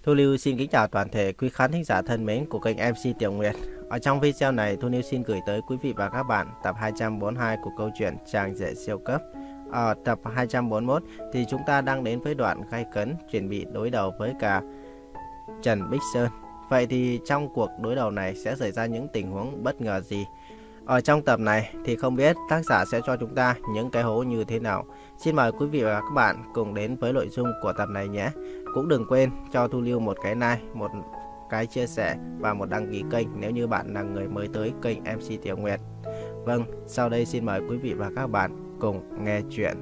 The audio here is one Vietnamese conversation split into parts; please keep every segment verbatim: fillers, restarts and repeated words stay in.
Thu Lưu xin kính chào toàn thể quý khán thính giả thân mến của kênh em xê Tiểu Nguyệt. Ở trong video này, Thu Lưu xin gửi tới quý vị và các bạn tập hai trăm bốn mươi hai của câu chuyện Chàng rể siêu cấp. Ở tập hai trăm bốn mươi mốt thì chúng ta đang đến với đoạn gay cấn chuẩn bị đối đầu với cả Trần Bích Sơn. Vậy thì trong cuộc đối đầu này sẽ xảy ra những tình huống bất ngờ gì? Ở trong tập này thì không biết tác giả sẽ cho chúng ta những cái hố như thế nào. Xin mời quý vị và các bạn cùng đến với nội dung của tập này nhé. Cũng đừng quên cho Thu Lưu một cái like, một cái chia sẻ và một đăng ký kênh nếu như bạn là người mới tới kênh em xê Tiểu Nguyệt. Vâng, sau đây xin mời quý vị và các bạn cùng nghe chuyện.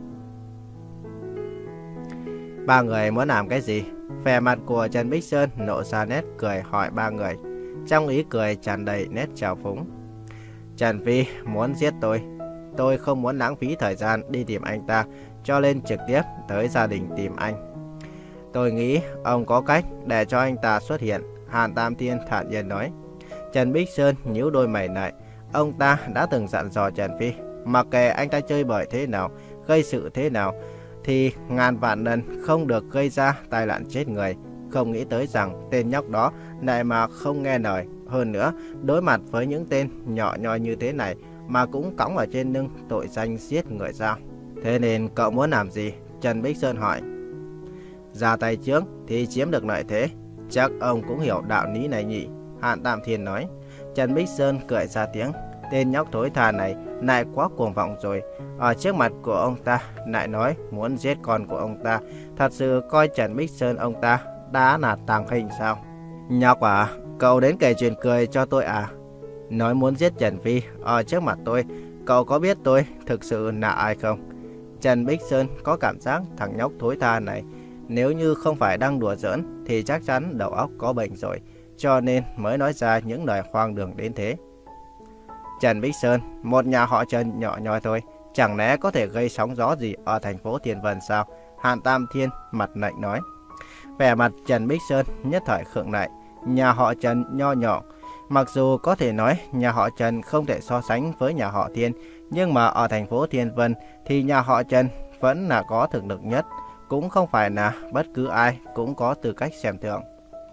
Ba người muốn làm cái gì? Vẻ mặt của Trần Bích Sơn nộ ra nét cười hỏi ba người. Trong ý cười tràn đầy nét trào phúng. Trần Phi muốn giết tôi. Tôi không muốn lãng phí thời gian đi tìm anh ta, cho nên trực tiếp tới gia đình tìm anh. Tôi nghĩ ông có cách để cho anh ta xuất hiện, Hàn Tam Thiên thản nhiên nói. Trần Bích Sơn nhíu đôi mày lại. Ông ta đã từng dặn dò Trần Phi, mặc kệ anh ta chơi bời thế nào, gây sự thế nào, thì ngàn vạn lần không được gây ra tai nạn chết người. Không nghĩ tới rằng tên nhóc đó lại mà không nghe lời. Hơn nữa, đối mặt với những tên nhỏ nhoi như thế này mà cũng cõng ở trên lưng tội danh giết người sao? Thế nên cậu muốn làm gì? Trần Bích Sơn hỏi. Ra tay trước thì chiếm được lợi thế. Chắc ông cũng hiểu đạo lý này nhỉ? Hàn Tam Thiên nói. Trần Bích Sơn cười ra tiếng. Tên nhóc thối tha này lại quá cuồng vọng rồi. Ở trước mặt của ông ta lại nói muốn giết con của ông ta. Thật sự coi Trần Bích Sơn ông ta đã là tàng hình sao? Nhóc à, cậu đến kể chuyện cười cho tôi à? Nói muốn giết Trần Phi ở trước mặt tôi, cậu có biết tôi thực sự là ai không? Trần Bích Sơn có cảm giác thằng nhóc thối tha này nếu như không phải đang đùa giỡn thì chắc chắn đầu óc có bệnh rồi, cho nên mới nói ra những lời hoang đường đến thế. Trần Bích Sơn, một nhà họ Trần nhỏ nhoi thôi, chẳng lẽ có thể gây sóng gió gì ở thành phố Thiên Vân sao? Hàn Tam Thiên mặt lạnh nói. Vẻ mặt Trần Bích Sơn nhất thời khựng lại. Nhà họ Trần nho nhỏ, mặc dù có thể nói nhà họ Trần không thể so sánh với nhà họ Thiên, nhưng mà ở thành phố Thiên Vân thì nhà họ Trần vẫn là có thực lực nhất, cũng không phải là bất cứ ai cũng có tư cách xem thường.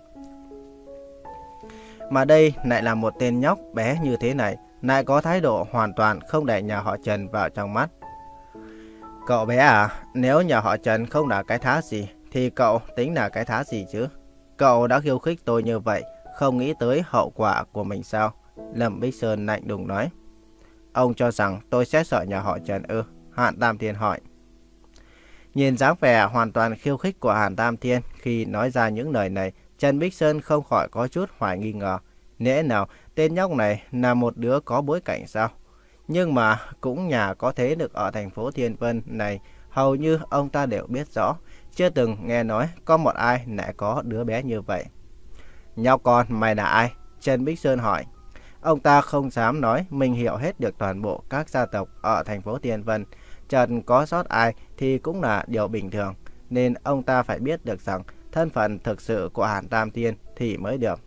Mà đây lại là một tên nhóc bé như thế này, lại có thái độ hoàn toàn không để nhà họ Trần vào trong mắt. Cậu bé à, nếu nhà họ Trần không là cái thá gì, thì cậu tính là cái thá gì chứ? Cậu đã khiêu khích tôi như vậy, không nghĩ tới hậu quả của mình sao? Lâm Bích Sơn lạnh lùng nói. Ông cho rằng tôi sẽ sợ nhà họ Trần ư? Hàn Tam Thiên hỏi. Nhìn dáng vẻ hoàn toàn khiêu khích của Hàn Tam Thiên khi nói ra những lời này, Trần Bích Sơn không khỏi có chút hoài nghi ngờ. Lẽ nào tên nhóc này là một đứa có bối cảnh sao? Nhưng mà cũng nhà có thế lực ở thành phố Thiên Vân này, hầu như ông ta đều biết rõ. Chưa từng nghe nói có một ai lại có đứa bé như vậy. Nhóc con, mày là ai? Trần Bích Sơn hỏi. Ông ta không dám nói mình hiểu hết được toàn bộ các gia tộc ở thành phố Thiên Vân. Trần có sót ai thì cũng là điều bình thường. Nên ông ta phải biết được rằng thân phận thực sự của Hàn Tam Thiên thì mới được.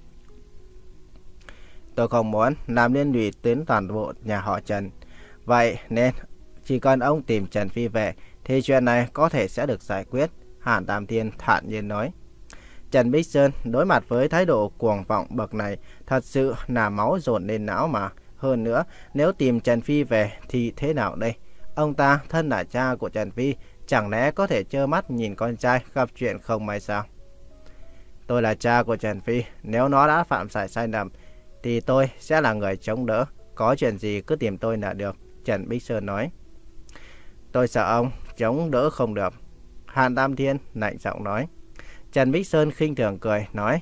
Tôi không muốn làm liên lụy đến toàn bộ nhà họ Trần. Vậy nên chỉ cần ông tìm Trần Phi về thì chuyện này có thể sẽ được giải quyết, Hàn Tam Thiên thản nhiên nói. Trần Bích Sơn đối mặt với thái độ cuồng vọng bậc này thật sự là máu dồn lên não mà. Hơn nữa, nếu tìm Trần Phi về thì thế nào đây? Ông ta thân là cha của Trần Phi, chẳng lẽ có thể trơ mắt nhìn con trai gặp chuyện không may sao? Tôi là cha của Trần Phi, nếu nó đã phạm phải sai lầm thì tôi sẽ là người chống đỡ. Có chuyện gì cứ tìm tôi là được, Trần Bích Sơn nói. Tôi sợ ông chống đỡ không được, Hàn Tam Thiên lạnh giọng nói. Trần Bích Sơn khinh thường cười nói.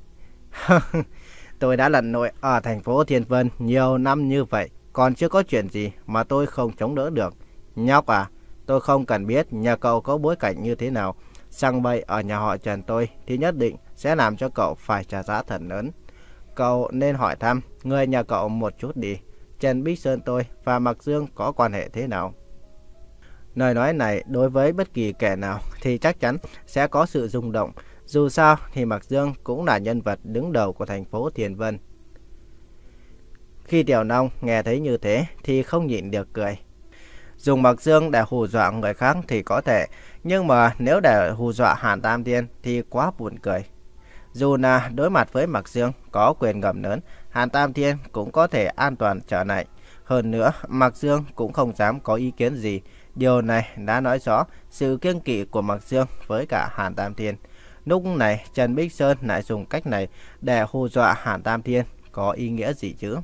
Tôi đã lặn lội ở thành phố Thiên Vân nhiều năm như vậy, còn chưa có chuyện gì mà tôi không chống đỡ được. Nhóc à, tôi không cần biết nhà cậu có bối cảnh như thế nào. Sang bậy ở nhà họ Trần tôi thì nhất định sẽ làm cho cậu phải trả giá thật lớn. Cậu nên hỏi thăm người nhà cậu một chút đi. Trần Bích Sơn tôi và Mạc Dương có quan hệ thế nào? Lời nói này đối với bất kỳ kẻ nào thì chắc chắn sẽ có sự rung động. Dù sao thì Mạc Dương cũng là nhân vật đứng đầu của thành phố Thiên Vân. Khi Tiểu Long nghe thấy như thế thì không nhịn được cười. Dùng Mạc Dương để hù dọa người khác thì có thể, Nhưng mà nếu để hù dọa Hàn Tam Thiên thì quá buồn cười. Dù là đối mặt với Mạc Dương có quyền ngầm lớn, Hàn Tam Thiên cũng có thể an toàn trở lại. Hơn nữa, Mạc Dương cũng không dám có ý kiến gì. Điều này đã nói rõ sự kiêng kỵ của Mạc Dương với cả Hàn Tam Thiên. Lúc này Trần Bích Sơn lại dùng cách này để hù dọa Hàn Tam Thiên, có ý nghĩa gì chứ?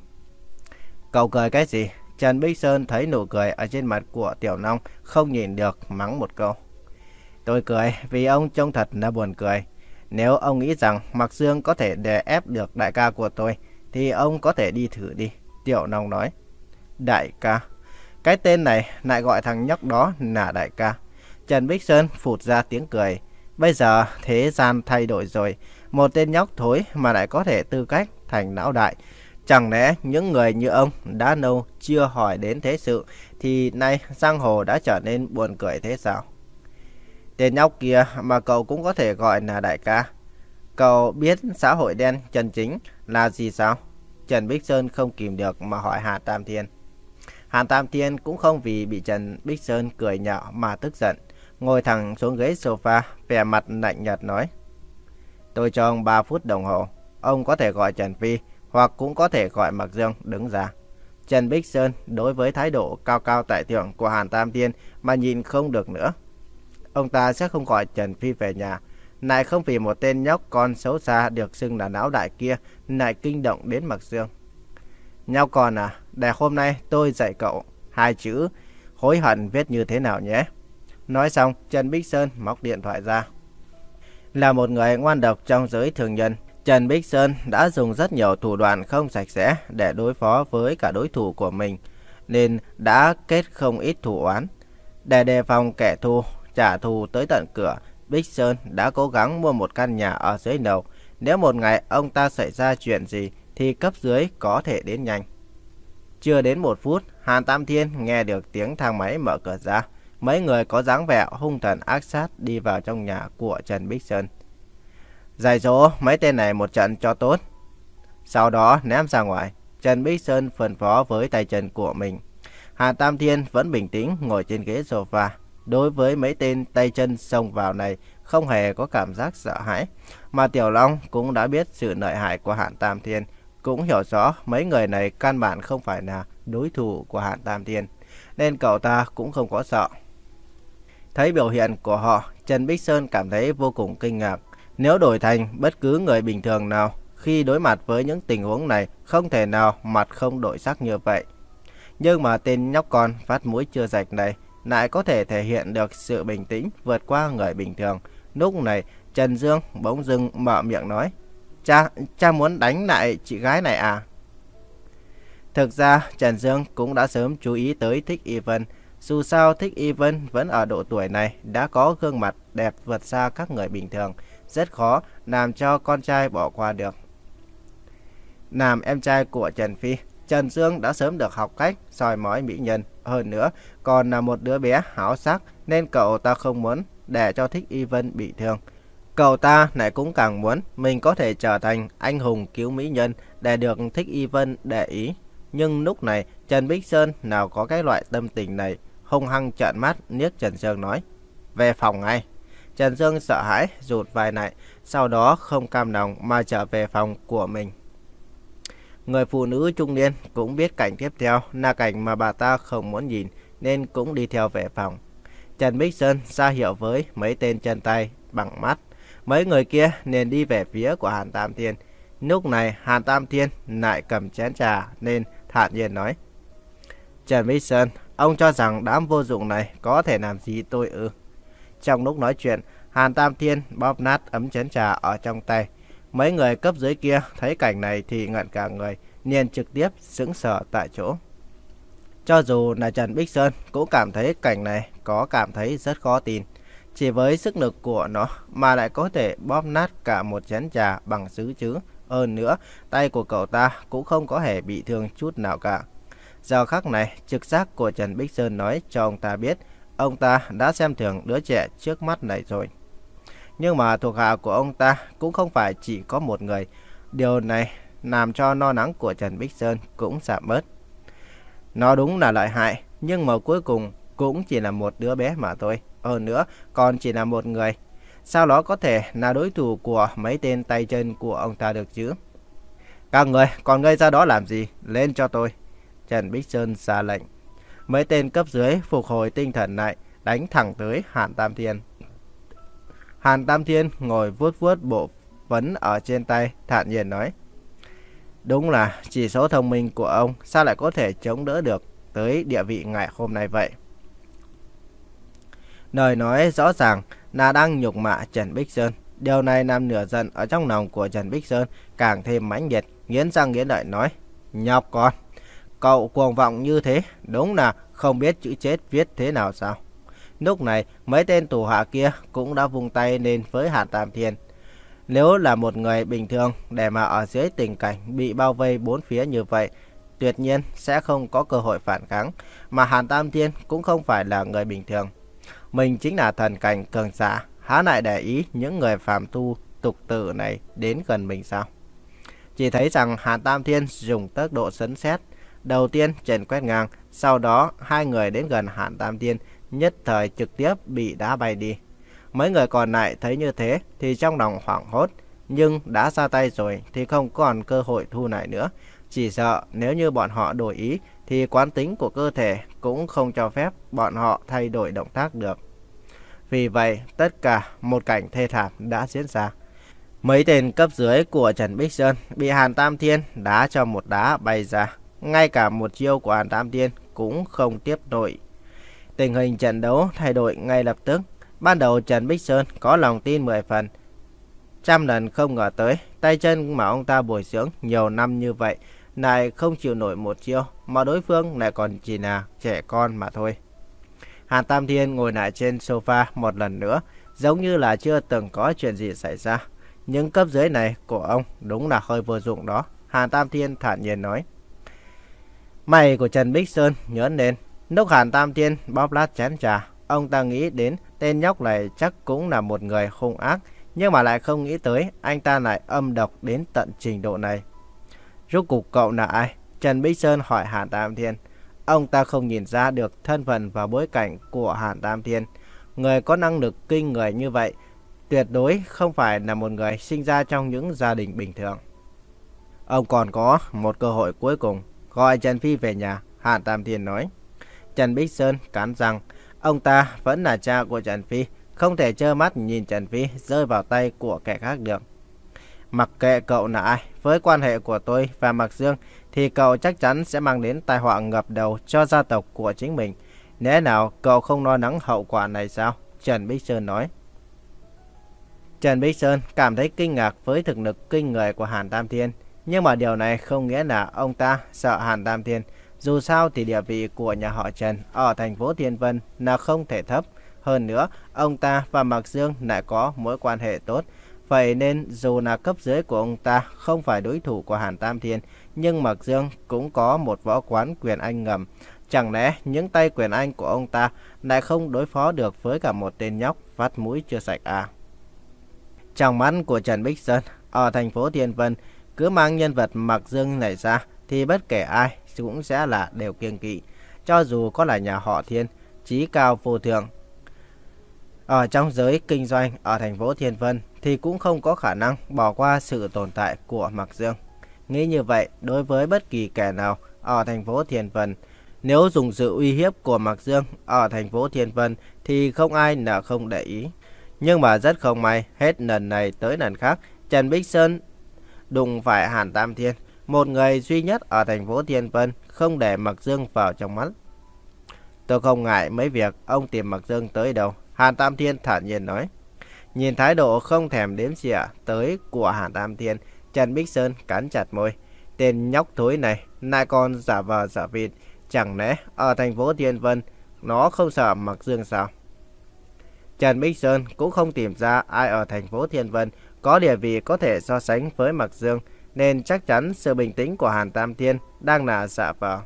Cậu cười cái gì? Trần Bích Sơn thấy nụ cười ở trên mặt của Tiểu Long, không nhìn được mắng một câu. Tôi cười vì ông trông thật là buồn cười. Nếu ông nghĩ rằng Mạc Dương có thể đè ép được đại ca của tôi thì ông có thể đi thử đi, Tiểu Long nói. Đại ca? Cái tên này lại gọi thằng nhóc đó là đại ca. Trần Bích Sơn phụt ra tiếng cười. Bây giờ thế gian thay đổi rồi, một tên nhóc thối mà lại có thể tư cách thành lão đại. Chẳng lẽ những người như ông đã lâu chưa hỏi đến thế sự thì nay giang hồ đã trở nên buồn cười thế sao? Tên nhóc kia mà cậu cũng có thể gọi là đại ca. Cậu biết xã hội đen chân chính là gì sao? Trần Bích Sơn không kìm được mà hỏi Hàn Tam Thiên. Hàn Tam Thiên cũng không vì bị Trần Bích Sơn cười nhạo mà tức giận. Ngồi thẳng xuống ghế sofa, vẻ mặt lạnh nhạt nói. Tôi cho ông ba phút đồng hồ. Ông có thể gọi Trần Phi hoặc cũng có thể gọi Mạc Dương đứng ra. Trần Bích Sơn đối với thái độ cao cao tại thượng của Hàn Tam Thiên mà nhìn không được nữa. Ông ta sẽ không gọi Trần Phi về nhà, lại không vì một tên nhóc con xấu xa được xưng là lão đại kia lại kinh động đến Mạc Dương. Nhóc con à, để hôm nay tôi dạy cậu hai chữ hối hận viết như thế nào nhé. Nói xong, Trần Bích Sơn móc điện thoại ra. Là một người ngoan độc trong giới thường nhân, Trần Bích Sơn đã dùng rất nhiều thủ đoạn không sạch sẽ để đối phó với cả đối thủ của mình, nên đã kết không ít thủ oán. Để đề phòng kẻ thù trả thù tới tận cửa, Bích Sơn đã cố gắng mua một căn nhà ở dưới lầu. Nếu một ngày ông ta xảy ra chuyện gì thì cấp dưới có thể đến nhanh. Chưa đến một phút, Hàn Tam Thiên nghe được tiếng thang máy mở cửa ra. Mấy người có dáng vẻ hung thần ác sát đi vào trong nhà của Trần Bích Sơn. Dạy dỗ mấy tên này một trận cho tốt, sau đó ném ra ngoài. Trần Bích Sơn phân phó với tay chân của mình. Hàn Tam Thiên vẫn bình tĩnh ngồi trên ghế sofa. Đối với mấy tên tay chân xông vào này không hề có cảm giác sợ hãi. Mà Tiểu Long cũng đã biết sự lợi hại của Hàn Tam Thiên, cũng hiểu rõ mấy người này căn bản không phải là đối thủ của Hàn Tam Thiên, nên cậu ta cũng không có sợ. Thấy biểu hiện của họ, Trần Bích Sơn cảm thấy vô cùng kinh ngạc. Nếu đổi thành bất cứ người bình thường nào, khi đối mặt với những tình huống này không thể nào mặt không đổi sắc như vậy. Nhưng mà tên nhóc con phát mũi chưa rạch này lại có thể thể hiện được sự bình tĩnh vượt qua người bình thường. Lúc này Trần Dương bỗng dưng mở miệng nói. Cha, cha muốn đánh lại chị gái này à? Thực ra Trần Dương cũng đã sớm chú ý tới Thích Y Vân. Dù sao Thích Y Vân vẫn ở độ tuổi này đã có gương mặt đẹp vượt xa các người bình thường, rất khó làm cho con trai bỏ qua được. Làm em trai của Trần Phi, Trần Dương đã sớm được học cách soi mói mỹ nhân. Hơn nữa còn là một đứa bé háo sắc, nên cậu ta không muốn để cho Thích Y Vân bị thương. Cậu ta lại cũng càng muốn mình có thể trở thành anh hùng cứu mỹ nhân để được Thích Y Vân để ý. Nhưng lúc này Trần Bích Sơn nào có cái loại tâm tình này, hung hăng trợn mắt liếc Trần Dương nói. Về phòng ngay. Trần Dương sợ hãi rụt vai lại, sau đó không cam lòng mà trở về phòng của mình. Người phụ nữ trung niên cũng biết cảnh tiếp theo là cảnh mà bà ta không muốn nhìn, nên cũng đi theo về phòng. Trần Bích Sơn ra hiệu với mấy tên chân tay bằng mắt. Mấy người kia nên đi về phía của Hàn Tam Thiên. Lúc này Hàn Tam Thiên lại cầm chén trà nên thản nhiên nói. Trần Bích Sơn, ông cho rằng đám vô dụng này có thể làm gì tôi ư? Trong lúc nói chuyện, Hàn Tam Thiên bóp nát ấm chén trà ở trong tay. Mấy người cấp dưới kia thấy cảnh này thì ngẩn cả người, liền trực tiếp sững sờ tại chỗ. Cho dù là Trần Bích Sơn cũng cảm thấy cảnh này có cảm thấy rất khó tin. Chỉ với sức lực của nó mà lại có thể bóp nát cả một chén trà bằng sứ chứ. Hơn nữa, tay của cậu ta cũng không có hề bị thương chút nào cả. Giờ khắc này, trực giác của Trần Bích Sơn nói cho ông ta biết ông ta đã xem thường đứa trẻ trước mắt này rồi. Nhưng mà thuộc hạ của ông ta cũng không phải chỉ có một người. Điều này làm cho lo lắng của Trần Bích Sơn cũng giảm bớt. Nó đúng là lợi hại, nhưng mà cuối cùng cũng chỉ là một đứa bé mà thôi. Hơn nữa, còn chỉ là một người. Sao nó có thể là đối thủ của mấy tên tay chân của ông ta được chứ? Các người còn ngây ra đó làm gì? Lên cho tôi. Trần Bích Sơn ra lệnh. Mấy tên cấp dưới phục hồi tinh thần lại, đánh thẳng tới Hàn Tam Thiên. Hàn Tam Thiên ngồi vuốt vuốt bộ phấn ở trên tay, thản nhiên nói. Đúng là chỉ số thông minh của ông sao lại có thể chống đỡ được tới địa vị ngày hôm nay vậy? Lời nói rõ ràng là đang nhục mạ Trần Bích Sơn. Điều này làm nửa giận ở trong lòng của Trần Bích Sơn càng thêm mãnh liệt, nghiến răng nghiến lợi nói. Nhóc con, cậu cuồng vọng như thế, đúng là không biết chữ chết viết thế nào sao? Lúc này, mấy tên tù hạ kia cũng đã vung tay lên với Hàn Tam Thiên. Nếu là một người bình thường, để mà ở dưới tình cảnh bị bao vây bốn phía như vậy, tuyệt nhiên sẽ không có cơ hội phản kháng. Mà Hàn Tam Thiên cũng không phải là người bình thường. Mình chính là thần cảnh cường giả, há lại để ý những người phàm thu tục tử này đến gần mình sao? Chỉ thấy rằng Hàn Tam Thiên dùng tốc độ sấm sét, đầu tiên trần quét ngang, sau đó hai người đến gần Hàn Tam Thiên, nhất thời trực tiếp bị đá bay đi. Mấy người còn lại thấy như thế thì trong lòng hoảng hốt, nhưng đã ra tay rồi thì không còn cơ hội thu lại nữa. Chỉ sợ nếu như bọn họ đổi ý thì quán tính của cơ thể cũng không cho phép bọn họ thay đổi động tác được. Vì vậy, tất cả một cảnh thê thảm đã diễn ra. Mấy tên cấp dưới của Trần Bích Sơn bị Hàn Tam Thiên đá cho một đá bay ra. Ngay cả một chiêu của Hàn Tam Thiên cũng không tiếp nổi. Tình hình trận đấu thay đổi ngay lập tức. Ban đầu Trần Bích Sơn có lòng tin mười phần. Trăm lần không ngờ tới, tay chân mà ông ta bồi dưỡng nhiều năm như vậy lại không chịu nổi một chiêu, mà đối phương lại còn chỉ là trẻ con mà thôi. Hàn Tam Thiên ngồi lại trên sofa một lần nữa, giống như là chưa từng có chuyện gì xảy ra. Những cấp dưới này của ông đúng là hơi vô dụng đó, Hàn Tam Thiên thản nhiên nói. Mày của Trần Bích Sơn nhớn lên. Lúc Hàn Tam Thiên bóp lát chén trà, ông ta nghĩ đến tên nhóc này chắc cũng là một người hung ác, nhưng mà lại không nghĩ tới anh ta lại âm độc đến tận trình độ này. Rốt cuộc cậu là ai? Trần Bích Sơn hỏi Hàn Tam Thiên. Ông ta không nhìn ra được thân phận và bối cảnh của Hàn Tam Thiên. Người có năng lực kinh người như vậy tuyệt đối không phải là một người sinh ra trong những gia đình bình thường. Ông còn có một cơ hội cuối cùng, gọi Trần Phi về nhà, Hàn Tam Thiên nói. Trần Bích Sơn cắn răng, ông ta vẫn là cha của Trần Phi, không thể trơ mắt nhìn Trần Phi rơi vào tay của kẻ khác được. Mặc kệ cậu là ai, với quan hệ của tôi và Mạc Dương thì cậu chắc chắn sẽ mang đến tai họa ngập đầu cho gia tộc của chính mình. Lẽ nào cậu không lo lắng hậu quả này sao? Trần Bích Sơn nói. Trần Bích Sơn cảm thấy kinh ngạc với thực lực kinh người của Hàn Tam Thiên. Nhưng mà điều này không nghĩa là ông ta sợ Hàn Tam Thiên. Dù sao thì địa vị của nhà họ Trần ở thành phố Thiên Vân là không thể thấp. Hơn nữa, ông ta và Mạc Dương lại có mối quan hệ tốt. Vậy nên dù là cấp dưới của ông ta không phải đối thủ của Hàn Tam Thiên, nhưng Mạc Dương cũng có một võ quán quyền anh ngầm. Chẳng lẽ những tay quyền anh của ông ta lại không đối phó được với cả một tên nhóc vắt mũi chưa sạch à? Trong mắt của Trần Bích Sơn, ở thành phố Thiên Vân, cứ mang nhân vật Mạc Dương này ra thì bất kể ai cũng sẽ là đều kiêng kỵ. Cho dù có là nhà họ Thiên, chí cao vô thượng, ở trong giới kinh doanh ở thành phố Thiên Vân thì cũng không có khả năng bỏ qua sự tồn tại của Mạc Dương. Nghĩ như vậy, đối với bất kỳ kẻ nào ở thành phố Thiên Vân, nếu dùng sự uy hiếp của Mạc Dương ở thành phố Thiên Vân thì không ai là không để ý. Nhưng mà rất không may, hết lần này tới lần khác, Trần Bích Sơn đụng phải Hàn Tam Thiên, một người duy nhất ở thành phố Thiên Vân không để Mạc Dương vào trong mắt. Tôi không ngại mấy việc ông tìm Mạc Dương tới đâu, Hàn Tam Thiên thản nhiên nói. Nhìn thái độ không thèm đếm xỉa tới của Hàn Tam Thiên, Trần Bích Sơn cắn chặt môi. Tên nhóc thối này lại còn giả vờ giả vịt, chẳng lẽ ở thành phố Thiên Vân nó không sợ Mạc Dương sao? Trần Bích Sơn cũng không tìm ra ai ở thành phố Thiên Vân có địa vị có thể so sánh với Mạc Dương, nên chắc chắn sự bình tĩnh của Hàn Tam Thiên đang là giả vờ.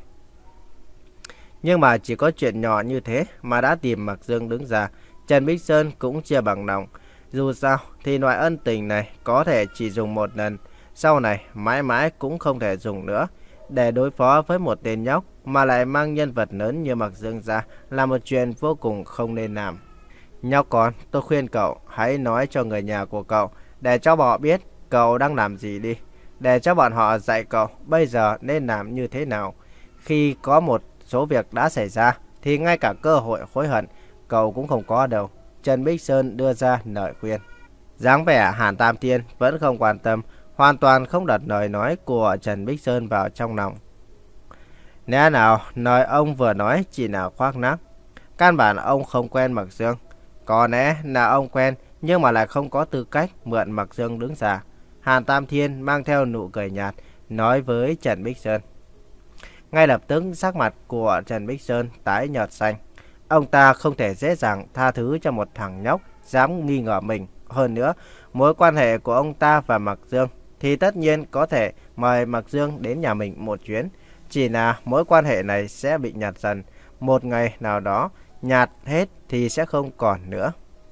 Nhưng mà chỉ có chuyện nhỏ như thế mà đã tìm Mạc Dương đứng ra, Trần Bích Sơn cũng chưa bằng lòng. Dù sao thì loại ân tình này có thể chỉ dùng một lần, sau này mãi mãi cũng không thể dùng nữa. Để đối phó với một tên nhóc mà lại mang nhân vật lớn như Mạc Dương ra là một chuyện vô cùng không nên làm. Nhóc con, tôi khuyên cậu hãy nói cho người nhà của cậu để cho họ biết cậu đang làm gì đi. Để cho bọn họ dạy cậu bây giờ nên làm như thế nào. Khi có một số việc đã xảy ra thì ngay cả cơ hội hối hận cậu cũng không có đâu. Trần Bích Sơn đưa ra lời khuyên. Dáng vẻ Hàn Tam Thiên vẫn không quan tâm, hoàn toàn không đặt lời nói của Trần Bích Sơn vào trong lòng. Lẽ nào lời ông vừa nói chỉ là khoác lác? Căn bản ông không quen Mạc Dương. Có lẽ là ông quen nhưng mà lại không có tư cách mượn Mạc Dương đứng ra. Hàn Tam Thiên mang theo nụ cười nhạt nói với Trần Bích Sơn. Ngay lập tức sắc mặt của Trần Bích Sơn tái nhợt xanh. Ông ta không thể dễ dàng tha thứ cho một thằng nhóc dám nghi ngờ mình. Hơn nữa, mối quan hệ của ông ta và Mạc Dương thì tất nhiên có thể mời Mạc Dương đến nhà mình một chuyến. Chỉ là mối quan hệ này sẽ bị nhạt dần. Một ngày nào đó nhạt hết thì sẽ không còn nữa.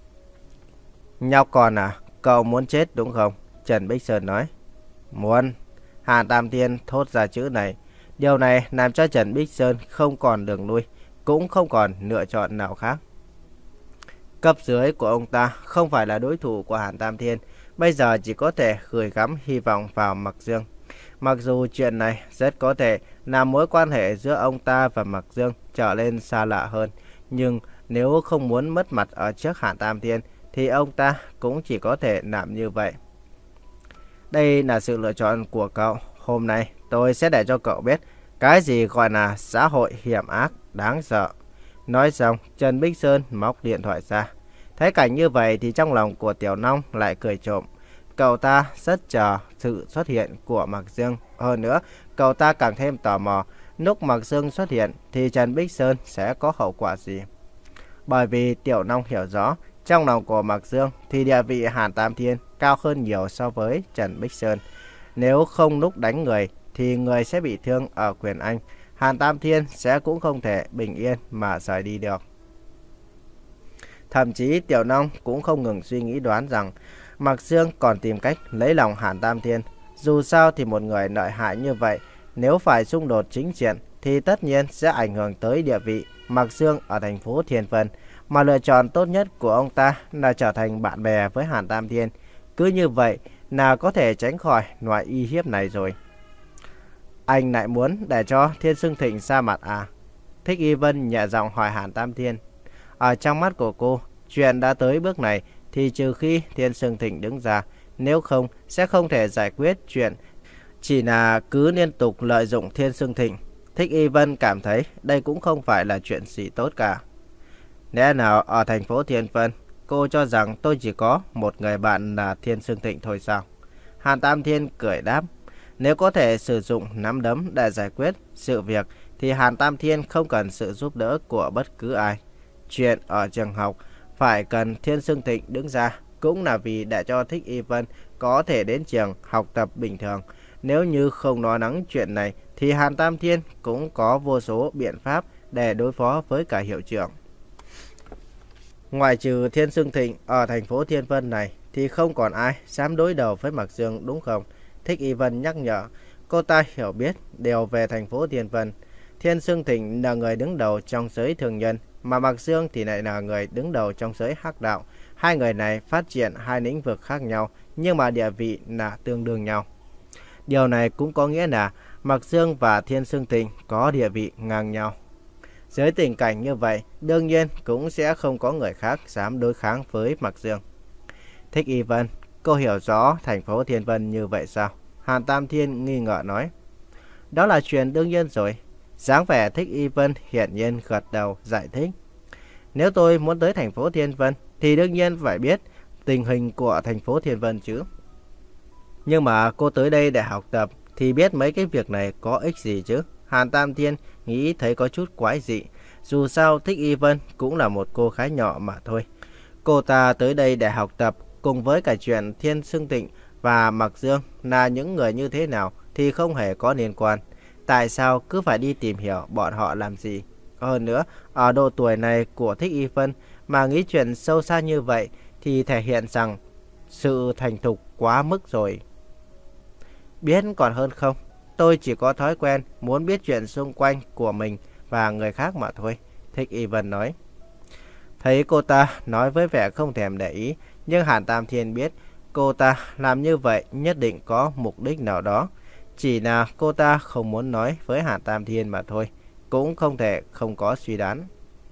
Nhóc con à, cậu muốn chết đúng không? Trần Bích Sơn nói. Muốn. Hàn Tam Thiên thốt ra chữ này. Điều này làm cho Trần Bích Sơn không còn đường lui, cũng không còn lựa chọn nào khác. Cấp dưới của ông ta không phải là đối thủ của Hàn Tam Thiên, bây giờ chỉ có thể gửi gắm hy vọng vào Mạc Dương. Mặc dù chuyện này rất có thể làm mối quan hệ giữa ông ta và Mạc Dương trở nên xa lạ hơn, nhưng nếu không muốn mất mặt ở trước Hàn Tam Thiên thì ông ta cũng chỉ có thể làm như vậy. Đây là sự lựa chọn của cậu. Hôm nay tôi sẽ để cho cậu biết cái gì gọi là xã hội hiểm ác, đáng sợ. Nói xong, Trần Bích Sơn móc điện thoại ra. Thấy cảnh như vậy thì trong lòng của Tiểu Long lại cười trộm. Cậu ta rất chờ sự xuất hiện của Mạc Dương. Hơn nữa, cậu ta càng thêm tò mò lúc Mạc Dương xuất hiện thì Trần Bích Sơn sẽ có hậu quả gì. Bởi vì Tiểu Long hiểu rõ, trong lòng của Mạc Dương thì địa vị Hàn Tam Thiên cao hơn nhiều so với Trần Bích Sơn. Nếu không lúc đánh người thì người sẽ bị thương ở quyền Anh. Hàn Tam Thiên sẽ cũng không thể bình yên mà rời đi được. Thậm chí Tiểu Long cũng không ngừng suy nghĩ đoán rằng Mạc Dương còn tìm cách lấy lòng Hàn Tam Thiên. Dù sao thì một người lợi hại như vậy, nếu phải xung đột chính diện thì tất nhiên sẽ ảnh hưởng tới địa vị Mạc Dương ở thành phố Thiên Vân. Mà lựa chọn tốt nhất của ông ta là trở thành bạn bè với Hàn Tam Thiên. Cứ như vậy là có thể tránh khỏi loại uy hiếp này rồi. Anh lại muốn để cho Thiên Sương Thịnh ra mặt à? Thích Y Vân nhẹ giọng hỏi Hàn Tam Thiên. Ở trong mắt của cô, chuyện đã tới bước này thì trừ khi Thiên Sương Thịnh đứng ra, nếu không sẽ không thể giải quyết chuyện. Chỉ là cứ liên tục lợi dụng Thiên Sương Thịnh. Thích Y Vân cảm thấy đây cũng không phải là chuyện gì tốt cả. Lẽ nào ở thành phố Thiên Vân, cô cho rằng tôi chỉ có một người bạn là Thiên Sương Thịnh thôi sao? Hàn Tam Thiên cười đáp. Nếu có thể sử dụng nắm đấm để giải quyết sự việc thì Hàn Tam Thiên không cần sự giúp đỡ của bất cứ ai. Chuyện ở trường học phải cần Thiên Sương Thịnh đứng ra cũng là vì để cho Thích Y Vân có thể đến trường học tập bình thường. Nếu như không lo lắng chuyện này thì Hàn Tam Thiên cũng có vô số biện pháp để đối phó với cả hiệu trưởng. Ngoài trừ Thiên Sương Thịnh ở thành phố Thiên Vân này thì không còn ai dám đối đầu với Mạc Dương đúng không? Thích Y Vân nhắc nhở. Cô ta hiểu biết điều về thành phố Thiên Vân. Thiên Sương Thịnh là người đứng đầu trong giới thường nhân, mà Mạc Dương thì lại là người đứng đầu trong giới hắc đạo. Hai người này phát triển hai lĩnh vực khác nhau, nhưng mà địa vị là tương đương nhau. Điều này cũng có nghĩa là Mạc Dương và Thiên Sương Thịnh có địa vị ngang nhau. Dưới tình cảnh như vậy, đương nhiên cũng sẽ không có người khác dám đối kháng với Mạc Dương. Thích Y Vân, cô hiểu rõ thành phố Thiên Vân như vậy sao? Hàn Tam Thiên nghi ngờ nói. Đó là chuyện đương nhiên rồi. Dáng vẻ Thích Y Vân hiển nhiên gật đầu giải thích. Nếu tôi muốn tới thành phố Thiên Vân thì đương nhiên phải biết tình hình của thành phố Thiên Vân chứ. Nhưng mà cô tới đây để học tập thì biết mấy cái việc này có ích gì chứ? Hàn Tam Thiên nghĩ thấy có chút quái dị. Dù sao Thích Y Vân cũng là một cô gái nhỏ mà thôi. Cô ta tới đây để học tập cùng với cả chuyện Thiên Sương Thịnh và Mạc Dương là những người như thế nào thì không hề có liên quan. Tại sao cứ phải đi tìm hiểu bọn họ làm gì? Hơn nữa, ở độ tuổi này của Thích Y Vân mà nghĩ chuyện sâu xa như vậy thì thể hiện rằng sự thành thục quá mức rồi. Biết còn hơn không? Tôi chỉ có thói quen muốn biết chuyện xung quanh của mình và người khác mà thôi. Thích Y Vân nói. Thấy cô ta nói với vẻ không thèm để ý, nhưng Hàn Tam Thiên biết cô ta làm như vậy nhất định có mục đích nào đó. Chỉ là cô ta không muốn nói với Hàn Tam Thiên mà thôi, cũng không thể không có suy đoán.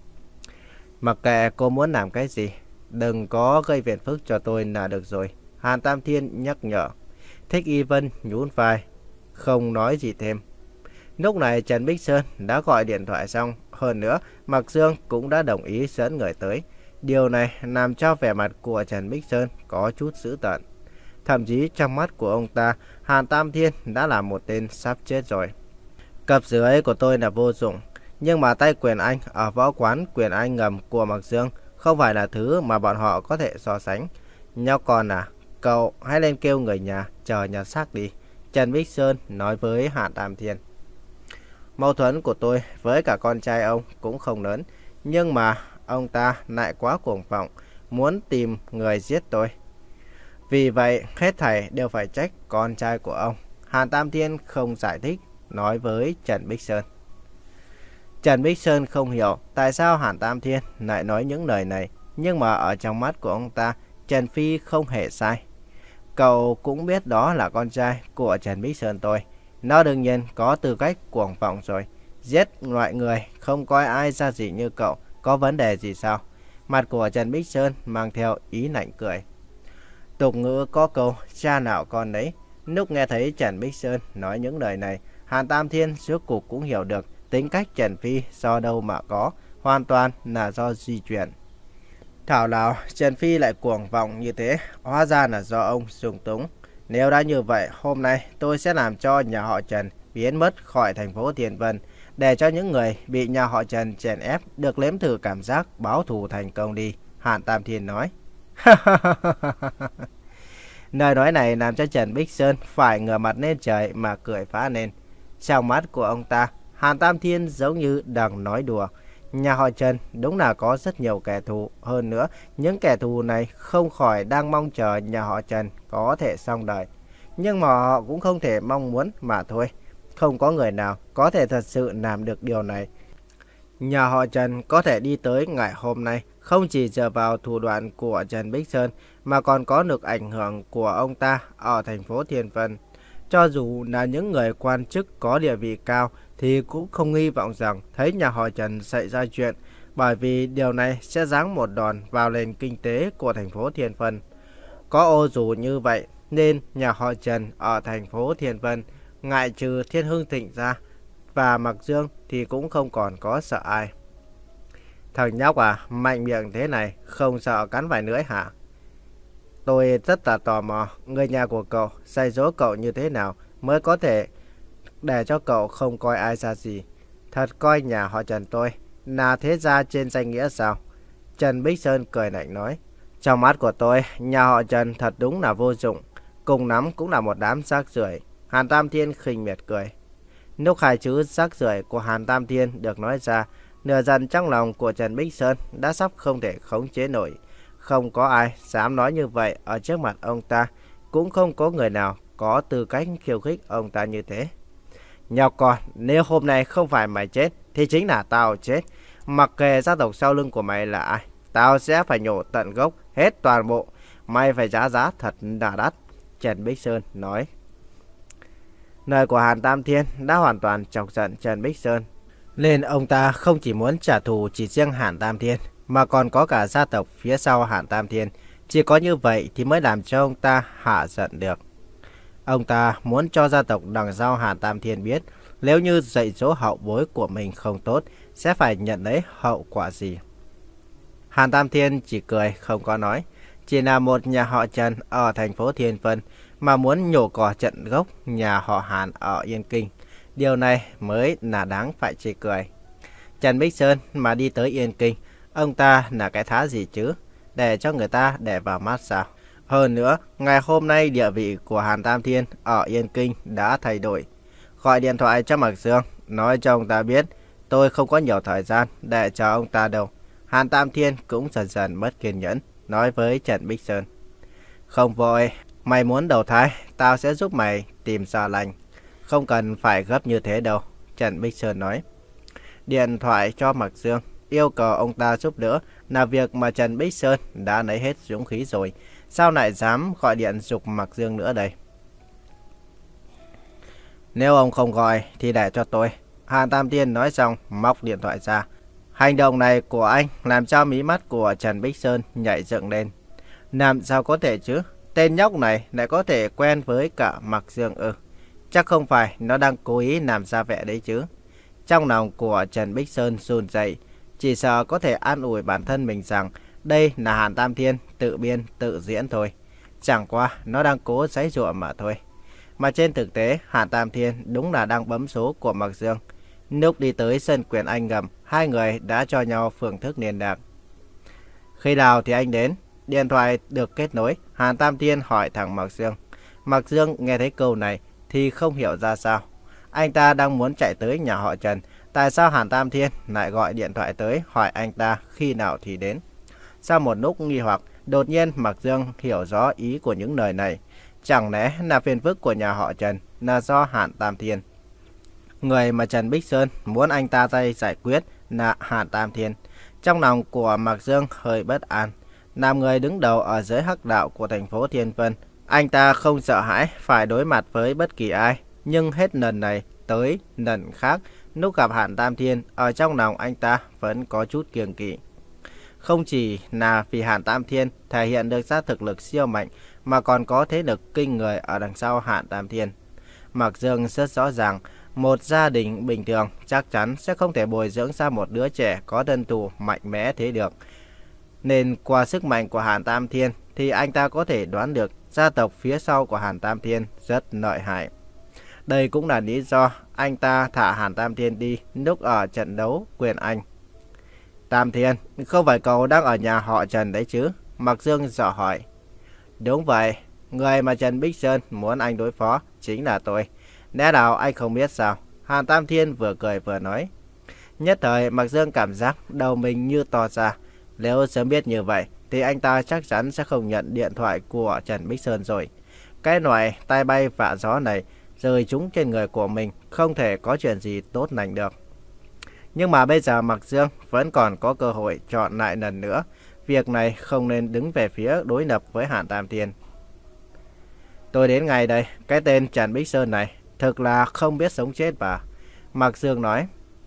Mặc kệ cô muốn làm cái gì, đừng có gây phiền phức cho tôi là được rồi, Hàn Tam Thiên nhắc nhở. Thích Y Vân nhún vai, không nói gì thêm. Lúc này Trần Bích Sơn đã gọi điện thoại xong, hơn nữa Mạc Dương cũng đã đồng ý dẫn người tới. Điều này làm cho vẻ mặt của Trần Bích Sơn có chút dữ tợn. Thậm chí trong mắt của ông ta, Hàn Tam Thiên đã là một tên sắp chết rồi. Cấp dưới của tôi là vô dụng, nhưng mà tay quyền anh ở võ quán quyền anh ngầm của Mạc Dương không phải là thứ mà bọn họ có thể so sánh. Nhóc con à, cậu hãy lên kêu người nhà chờ nhặt xác đi, Trần Bích Sơn nói với Hàn Tam Thiên. Mâu thuẫn của tôi với cả con trai ông cũng không lớn, nhưng mà ông ta lại quá cuồng vọng, muốn tìm người giết tôi. Vì vậy, hết thảy đều phải trách con trai của ông. Hàn Tam Thiên không giải thích, nói với Trần Bích Sơn. Trần Bích Sơn không hiểu tại sao Hàn Tam Thiên lại nói những lời này, nhưng mà ở trong mắt của ông ta, Trần Phi không hề sai. Cậu cũng biết đó là con trai của Trần Bích Sơn tôi. Nó đương nhiên có tư cách cuồng vọng rồi. Giết loại người không coi ai ra gì như cậu, có vấn đề gì sao? Mặt của Trần Bích Sơn mang theo ý lạnh cười. Tục ngữ có câu cha nào con đấy. Lúc nghe thấy Trần Bích Sơn nói những lời này, Hàn Tam Thiên rốt cuộc cũng hiểu được tính cách Trần Phi do đâu mà có, hoàn toàn là do di chuyển. Thảo nào Trần Phi lại cuồng vọng như thế, hóa ra là do ông dùng túng. Nếu đã như vậy, hôm nay tôi sẽ làm cho nhà họ Trần biến mất khỏi thành phố Thiên Vân, để cho những người bị nhà họ Trần chèn ép được nếm thử cảm giác báo thù thành công đi, Hàn Tam Thiên nói. Lời nói này làm cho Trần Bích Sơn phải ngửa mặt lên trời mà cười phá lên. Trong mắt của ông ta, Hàn Tam Thiên giống như đang nói đùa. Nhà họ Trần đúng là có rất nhiều kẻ thù. Hơn nữa, những kẻ thù này không khỏi đang mong chờ nhà họ Trần có thể xong đời. Nhưng mà họ cũng không thể mong muốn mà thôi. Không có người nào có thể thật sự làm được điều này. Nhà họ Trần có thể đi tới ngày hôm nay không chỉ dựa vào thủ đoạn của Trần Bích Sơn, mà còn có được ảnh hưởng của ông ta ở thành phố Thiên Vân. Cho dù là những người quan chức có địa vị cao thì cũng không hy vọng rằng thấy nhà họ Trần xảy ra chuyện, bởi vì điều này sẽ giáng một đòn vào nền kinh tế của thành phố Thiên Vân. Có ô dù như vậy nên nhà họ Trần ở thành phố Thiên Vân, ngoại trừ Thiên Hưng Thịnh ra và Mạc Dương thì cũng không còn có sợ ai. Thằng nhóc à, mạnh miệng thế này, không sợ cắn vài lưỡi hả? Tôi rất là tò mò, người nhà của cậu dạy dỗ cậu như thế nào mới có thể để cho cậu không coi ai ra gì. Thật coi nhà họ Trần tôi là thế gia trên danh nghĩa sao? Trần Bích Sơn cười lạnh nói. Trong mắt của tôi, nhà họ Trần thật đúng là vô dụng, cùng lắm cũng là một đám rác rưởi. Hàn Tam Thiên khinh miệt cười. Lúc hai chữ rác rưởi của Hàn Tam Thiên được nói ra, nửa dần trong lòng của Trần Bích Sơn đã sắp không thể khống chế nổi. Không có ai dám nói như vậy ở trước mặt ông ta, cũng không có người nào có tư cách khiêu khích ông ta như thế. Nhóc con, nếu hôm nay không phải mày chết thì chính là tao chết. Mặc kệ gia tộc sau lưng của mày là ai, tao sẽ phải nhổ tận gốc hết toàn bộ. Mày phải trả giá thật là đắt, Trần Bích Sơn nói. Lời của Hàn Tam Thiên đã hoàn toàn chọc giận Trần Bích Sơn, nên ông ta không chỉ muốn trả thù chỉ riêng Hàn Tam Thiên, mà còn có cả gia tộc phía sau Hàn Tam Thiên. Chỉ có như vậy thì mới làm cho ông ta hạ giận được. Ông ta muốn cho gia tộc đằng sau Hàn Tam Thiên biết, nếu như dạy dỗ hậu bối của mình không tốt, sẽ phải nhận lấy hậu quả gì. Hàn Tam Thiên chỉ cười không có nói. Chỉ là một nhà họ Trần ở thành phố Thiên Vân mà muốn nhổ cỏ trận gốc nhà họ Hàn ở Yên Kinh. Điều này mới là đáng phải chê cười. Trần Bích Sơn mà đi tới Yên Kinh, ông ta là cái thá gì chứ? Để cho người ta để vào mắt sao? Hơn nữa, ngày hôm nay địa vị của Hàn Tam Thiên ở Yên Kinh đã thay đổi. Gọi điện thoại cho Mạc Dương, nói cho ông ta biết tôi không có nhiều thời gian để chờ ông ta đâu. Hàn Tam Thiên cũng dần dần mất kiên nhẫn, nói với Trần Bích Sơn. Không vội, mày muốn đầu thai, tao sẽ giúp mày tìm giờ lành. Không cần phải gấp như thế đâu, Trần Bích Sơn nói. Điện thoại cho Mạc Dương, yêu cầu ông ta giúp đỡ là việc mà Trần Bích Sơn đã lấy hết dũng khí rồi. Sao lại dám gọi điện giục Mạc Dương nữa đây? Nếu ông không gọi thì để cho tôi. Hàn Tam Thiên nói xong móc điện thoại ra. Hành động này của anh làm cho mí mắt của Trần Bích Sơn nhảy dựng lên. Làm sao có thể chứ? Tên nhóc này lại có thể quen với cả Mạc Dương ư? Chắc không phải nó đang cố ý làm ra vẻ đấy chứ. Trong lòng của Trần Bích Sơn run rẩy, chỉ sợ có thể an ủi bản thân mình rằng đây là Hàn Tam Thiên tự biên tự diễn thôi. Chẳng qua nó đang cố giãy giụa mà thôi. Mà trên thực tế Hàn Tam Thiên đúng là đang bấm số của Mạc Dương. Lúc đi tới sân Quyền Anh ngầm, hai người đã cho nhau phương thức liên lạc. Khi nào thì anh đến? Điện thoại được kết nối, Hàn Tam Thiên hỏi thẳng Mạc Dương. Mạc Dương nghe thấy câu này thì không hiểu ra sao. Anh ta đang muốn chạy tới nhà họ Trần. Tại sao Hàn Tam Thiên lại gọi điện thoại tới hỏi anh ta khi nào thì đến? Sau một lúc nghi hoặc, đột nhiên Mạc Dương hiểu rõ ý của những lời này. Chẳng lẽ là phiền phức của nhà họ Trần là do Hàn Tam Thiên? Người mà Trần Bích Sơn muốn anh ta tay giải quyết là Hàn Tam Thiên. Trong lòng của Mạc Dương hơi bất an. Làm người đứng đầu ở giới hắc đạo của thành phố Thiên Vân, anh ta không sợ hãi phải đối mặt với bất kỳ ai. Nhưng hết lần này tới lần khác, lúc gặp Hàn Tam Thiên, ở trong lòng anh ta vẫn có chút kiêng kỵ. Không chỉ là vì Hàn Tam Thiên thể hiện được ra thực lực siêu mạnh, mà còn có thế lực kinh người ở đằng sau Hàn Tam Thiên. Mạc Dương rất rõ ràng, một gia đình bình thường chắc chắn sẽ không thể bồi dưỡng ra một đứa trẻ có thân thủ mạnh mẽ thế được. Nên qua sức mạnh của Hàn Tam Thiên thì anh ta có thể đoán được gia tộc phía sau của Hàn Tam Thiên rất lợi hại. Đây cũng là lý do anh ta thả Hàn Tam Thiên đi lúc ở trận đấu Quyền Anh. Tam Thiên, không phải cậu đang ở nhà họ Trần đấy chứ? Mạc Dương dò hỏi. Đúng vậy, người mà Trần Bích Sơn muốn anh đối phó chính là tôi. Lẽ nào anh không biết sao? Hàn Tam Thiên vừa cười vừa nói. Nhất thời Mạc Dương cảm giác đầu mình như to ra. Nếu sớm biết như vậy thì anh ta chắc chắn sẽ không nhận điện thoại của Trần Bích Sơn rồi. Cái loại tai bay vạ gió này rơi trúng trên người của mình không thể có chuyện gì tốt lành được. Nhưng mà bây giờ Mạc Dương vẫn còn có cơ hội chọn lại lần nữa. Việc này không nên đứng về phía đối lập với Hàn Tam Thiên. Tôi đến ngay đây, cái tên Trần Bích Sơn này thực là không biết sống chết mà. Mạc Dương nói.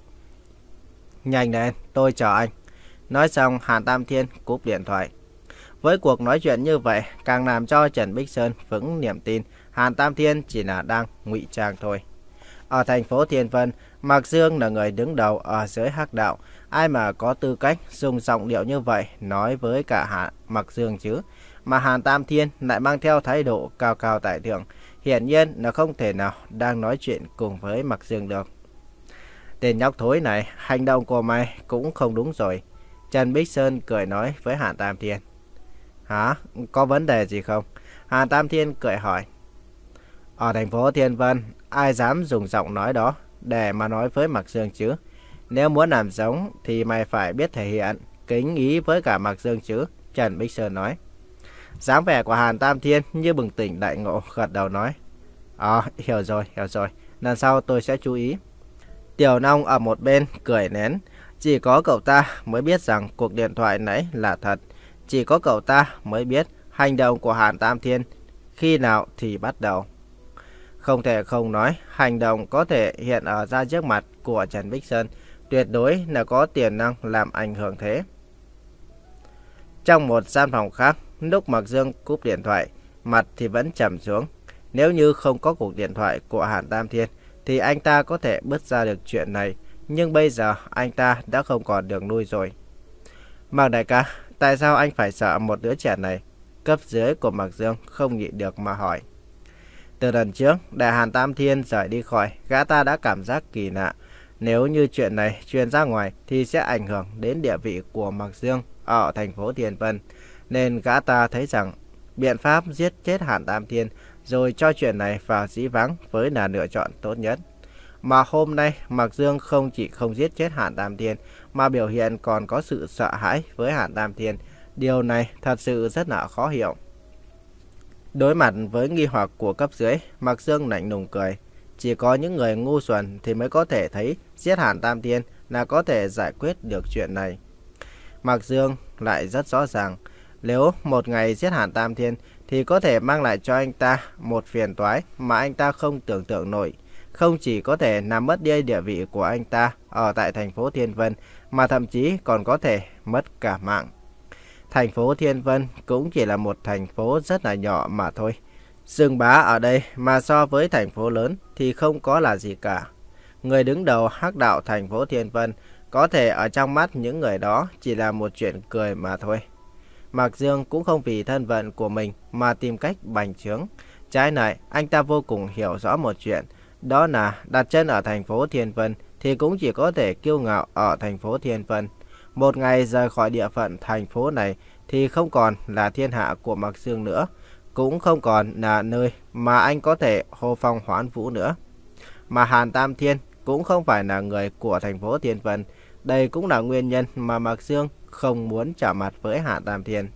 Nhanh lên, tôi chờ anh. Nói xong Hàn Tam Thiên cúp điện thoại. Với cuộc nói chuyện như vậy càng làm cho Trần Bích Sơn vững niềm tin Hàn Tam Thiên chỉ là đang ngụy trang thôi. Ở thành phố Thiên Vân, Mạc Dương là người đứng đầu ở giới hắc đạo. Ai mà có tư cách dùng giọng điệu như vậy nói với cả Hàn Mạc Dương chứ? Mà Hàn Tam Thiên lại mang theo thái độ cao cao tại thượng. Hiển nhiên là không thể nào đang nói chuyện cùng với Mạc Dương được. Tên nhóc thối này, hành động của mày cũng không đúng rồi. Trần Bích Sơn cười nói với Hàn Tam Thiên. Hả? Có vấn đề gì không? Hàn Tam Thiên cười hỏi. Ở thành phố Thiên Vân, ai dám dùng giọng nói đó để mà nói với Mạc Dương chứ? Nếu muốn làm giống thì mày phải biết thể hiện kính ý với cả Mạc Dương chứ? Trần Bích Sơn nói. Dáng vẻ của Hàn Tam Thiên như bừng tỉnh đại ngộ, gật đầu nói. Ờ, à, hiểu rồi, hiểu rồi. Lần sau tôi sẽ chú ý. Tiểu Long ở một bên cười nén. Chỉ có cậu ta mới biết rằng cuộc điện thoại nãy là thật. Chỉ có cậu ta mới biết hành động của Hàn Tam Thiên khi nào thì bắt đầu. Không thể không nói, hành động có thể hiện ở ra trước mặt của Trần Bích Sơn tuyệt đối là có tiềm năng làm ảnh hưởng thế. Trong một gian phòng khác, lúc Mạc Dương cúp điện thoại, mặt thì vẫn trầm xuống. Nếu như không có cuộc điện thoại của Hàn Tam Thiên thì anh ta có thể bứt ra được chuyện này. Nhưng bây giờ anh ta đã không còn đường lui rồi. Mạc đại ca, tại sao anh phải sợ một đứa trẻ này? Cấp dưới của Mạc Dương không nhịn được mà hỏi. Từ lần trước, đại Hàn Tam Thiên rời đi khỏi, gã ta đã cảm giác kỳ lạ. Nếu như chuyện này truyền ra ngoài thì sẽ ảnh hưởng đến địa vị của Mạc Dương ở thành phố Thiên Vân. Nên gã ta thấy rằng biện pháp giết chết Hàn Tam Thiên rồi cho chuyện này vào dĩ vãng với là lựa chọn tốt nhất. Mà hôm nay Mạc Dương không chỉ không giết chết Hàn Tam Thiên mà biểu hiện còn có sự sợ hãi với Hàn Tam Thiên. Điều này thật sự rất là khó hiểu. Đối mặt với nghi hoặc của cấp dưới, Mạc Dương lạnh lùng cười. Chỉ có những người ngu xuẩn thì mới có thể thấy giết Hàn Tam Thiên là có thể giải quyết được chuyện này. Mạc Dương lại rất rõ ràng, nếu một ngày giết Hàn Tam Thiên thì có thể mang lại cho anh ta một phiền toái mà anh ta không tưởng tượng nổi. Không chỉ có thể làm mất đi địa vị của anh ta ở tại thành phố Thiên Vân, mà thậm chí còn có thể mất cả mạng. Thành phố Thiên Vân cũng chỉ là một thành phố rất là nhỏ mà thôi. Dương Bá ở đây mà so với thành phố lớn thì không có là gì cả. Người đứng đầu hắc đạo thành phố Thiên Vân có thể ở trong mắt những người đó chỉ là một chuyện cười mà thôi. Mạc Dương cũng không vì thân phận của mình mà tìm cách bành trướng. Trái lại, anh ta vô cùng hiểu rõ một chuyện, đó là đặt chân ở thành phố Thiên Vân thì cũng chỉ có thể kiêu ngạo ở thành phố Thiên Vân. Một ngày rời khỏi địa phận thành phố này thì không còn là thiên hạ của Mạc Dương nữa, cũng không còn là nơi mà anh có thể hô phong hoán vũ nữa. Mà Hàn Tam Thiên cũng không phải là người của thành phố Thiên Vân. Đây cũng là nguyên nhân mà Mạc Dương không muốn chạm mặt với Hàn Tam Thiên.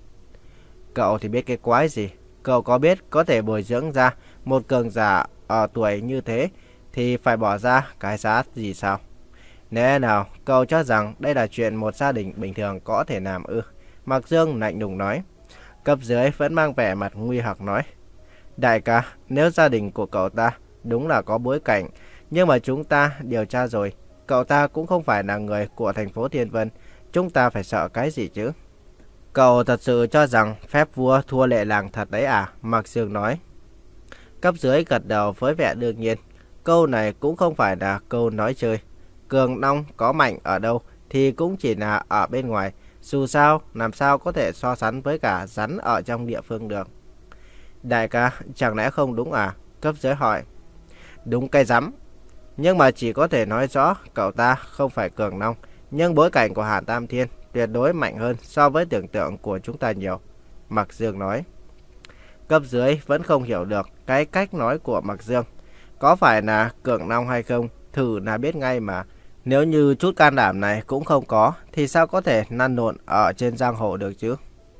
Cậu thì biết cái quái gì? Cậu có biết có thể bồi dưỡng ra một cường giả ở tuổi như thế thì phải bỏ ra cái giá gì sao? Nếu nào cậu cho rằng đây là chuyện một gia đình bình thường có thể làm ư? Mạc Dương lạnh lùng nói. Cấp dưới vẫn mang vẻ mặt nguy hoặc nói. Đại ca, nếu gia đình của cậu ta đúng là có bối cảnh, nhưng mà chúng ta điều tra rồi, cậu ta cũng không phải là người của thành phố Thiên Vân, chúng ta phải sợ cái gì chứ? Cậu thật sự cho rằng phép vua thua lệ làng thật đấy à? Mạc Dương nói. Cấp dưới gật đầu với vẻ đương nhiên. Câu này cũng không phải là câu nói chơi. Cường Long có mạnh ở đâu thì cũng chỉ là ở bên ngoài. Dù sao, làm sao có thể so sánh với cả rắn ở trong địa phương được. Đại ca, chẳng lẽ không đúng à? Cấp dưới hỏi. Đúng cái rắm. Nhưng mà chỉ có thể nói rõ cậu ta không phải Cường Long. Nhưng bối cảnh của Hàn Tam Thiên tuyệt đối mạnh hơn so với tưởng tượng của chúng ta nhiều. Mạc Dương nói. Cấp dưới vẫn không hiểu được cái cách nói của Mạc Dương. Có phải là Cường Long hay không, thử là biết ngay mà. Nếu như chút can đảm này cũng không có, thì sao có thể lăn lộn ở trên giang hồ được chứ?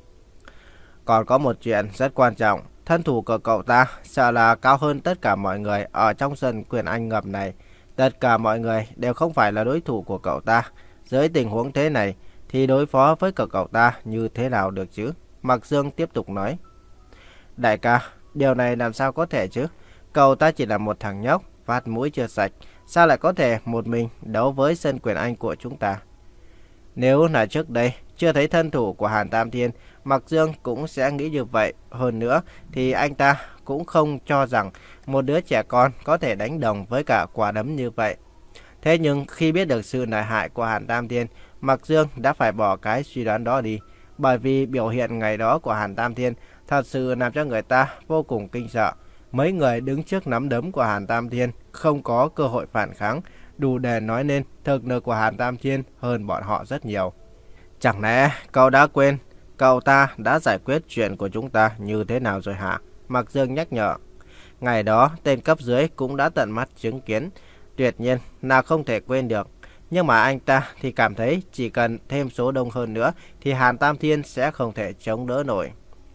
Còn có một chuyện rất quan trọng. Thân thủ của cậu ta sợ là cao hơn tất cả mọi người ở trong sân Quyền Anh ngầm này. Tất cả mọi người đều không phải là đối thủ của cậu ta. Dưới tình huống thế này, thì đối phó với cậu, cậu ta như thế nào được chứ? Mạc Dương tiếp tục nói. Đại ca, điều này làm sao có thể chứ? Cậu ta chỉ là một thằng nhóc, vắt mũi chưa sạch. Sao lại có thể một mình đấu với sân Quyền Anh của chúng ta? Nếu là trước đây, chưa thấy thân thủ của Hàn Tam Thiên, Mạc Dương cũng sẽ nghĩ như vậy. Hơn nữa, thì anh ta cũng không cho rằng một đứa trẻ con có thể đánh đồng với cả quả đấm như vậy. Thế nhưng khi biết được sự lợi hại của Hàn Tam Thiên, Mạc Dương đã phải bỏ cái suy đoán đó đi. Bởi vì biểu hiện ngày đó của Hàn Tam Thiên thật sự làm cho người ta vô cùng kinh sợ. Mấy người đứng trước nắm đấm của Hàn Tam Thiên không có cơ hội phản kháng, đủ để nói nên thực lực của Hàn Tam Thiên hơn bọn họ rất nhiều. Chẳng lẽ cậu đã quên cậu ta đã giải quyết chuyện của chúng ta như thế nào rồi hả? Mạc Dương nhắc nhở. Ngày đó tên cấp dưới cũng đã tận mắt chứng kiến, tuyệt nhiên là không thể quên được. Nhưng mà anh ta thì cảm thấy chỉ cần thêm số đông hơn nữa thì Hàn Tam Thiên sẽ không thể chống đỡ nổi.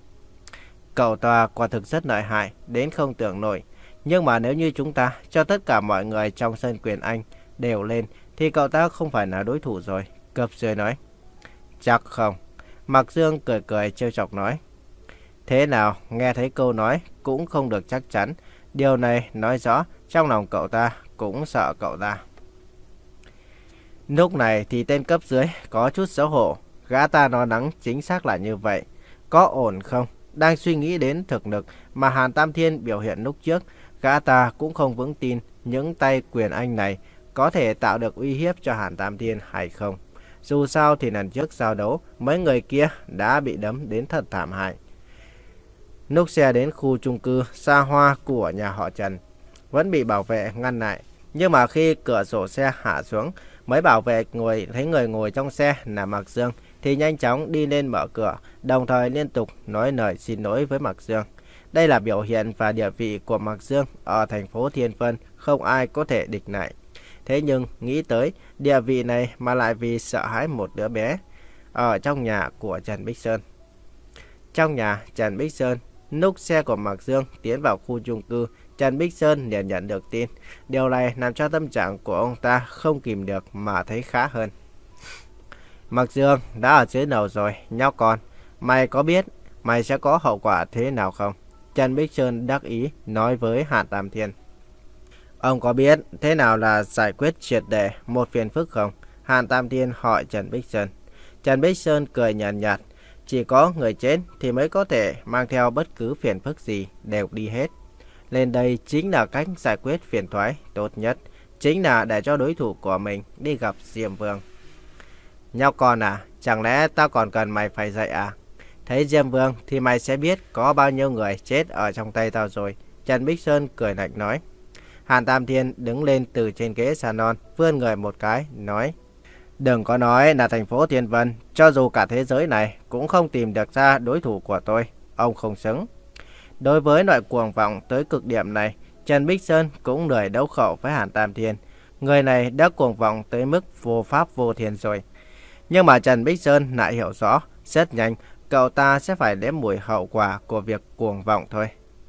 Cậu ta quả thực rất lợi hại, đến không tưởng nổi. Nhưng mà nếu như chúng ta cho tất cả mọi người trong sân Quyền Anh đều lên thì cậu ta không phải là đối thủ rồi. Cấp dưới nói. Chắc không. Mạc Dương cười cười trêu chọc nói. Thế nào, nghe thấy câu nói cũng không được chắc chắn. Điều này nói rõ trong lòng cậu ta cũng sợ cậu ta. Lúc này thì tên cấp dưới có chút xấu hổ. Gã ta nói nắng chính xác là như vậy. Có ổn không? Đang suy nghĩ đến thực lực mà Hàn Tam Thiên biểu hiện lúc trước, gã ta cũng không vững tin những tay Quyền Anh này có thể tạo được uy hiếp cho Hàn Tam Thiên hay không. Dù sao thì lần trước giao đấu, mấy người kia đã bị đấm đến thật thảm hại. Lúc xe đến khu chung cư xa hoa của nhà họ Trần, vẫn bị bảo vệ ngăn lại. Nhưng mà khi cửa sổ xe hạ xuống, mấy bảo vệ ngồi thấy người ngồi trong xe là Mạc Dương thì nhanh chóng đi lên mở cửa, đồng thời liên tục nói lời xin lỗi với Mạc Dương. Đây là biểu hiện và địa vị của Mạc Dương ở thành phố Thiên Vân, không ai có thể địch lại. Thế nhưng nghĩ tới địa vị này mà lại vì sợ hãi một đứa bé ở trong nhà của Trần Bích Sơn. Trong nhà Trần Bích Sơn, Lúc xe của Mạc Dương tiến vào khu chung cư, Trần Bích Sơn liền nhận được tin. Điều này làm cho tâm trạng của ông ta không kìm được mà thấy khá hơn. Mạc Dương đã ở dưới lầu rồi, nhóc con. Mày có biết mày sẽ có hậu quả thế nào không? Trần Bích Sơn đắc ý nói với Hàn Tam Thiên. Ông có biết thế nào là giải quyết triệt để một phiền phức không? Hàn Tam Thiên hỏi Trần Bích Sơn. Trần Bích Sơn cười nhàn nhạt, nhạt. Chỉ có người chết thì mới có thể mang theo bất cứ phiền phức gì đều đi hết. Lên đây chính là cách giải quyết phiền toái tốt nhất. Chính là để cho đối thủ của mình đi gặp Diêm Vương. Nhóc con à, chẳng lẽ tao còn cần mày phải dạy à? Thấy Diêm Vương thì mày sẽ biết có bao nhiêu người chết ở trong tay tao rồi. Trần Bích Sơn cười lạnh nói. Hàn Tam Thiên đứng lên từ trên ghế salon, vươn người một cái, nói. Đừng có nói là thành phố Thiên Vân, cho dù cả thế giới này cũng không tìm được ra đối thủ của tôi. Ông không xứng. Đối với loại cuồng vọng tới cực điểm này, Trần Bích Sơn cũng lười đấu khẩu với Hàn Tam Thiên. Người này đã cuồng vọng tới mức vô pháp vô thiên rồi. Nhưng mà Trần Bích Sơn lại hiểu rõ, rất nhanh cậu ta sẽ phải nếm mùi hậu quả của việc cuồng vọng thôi.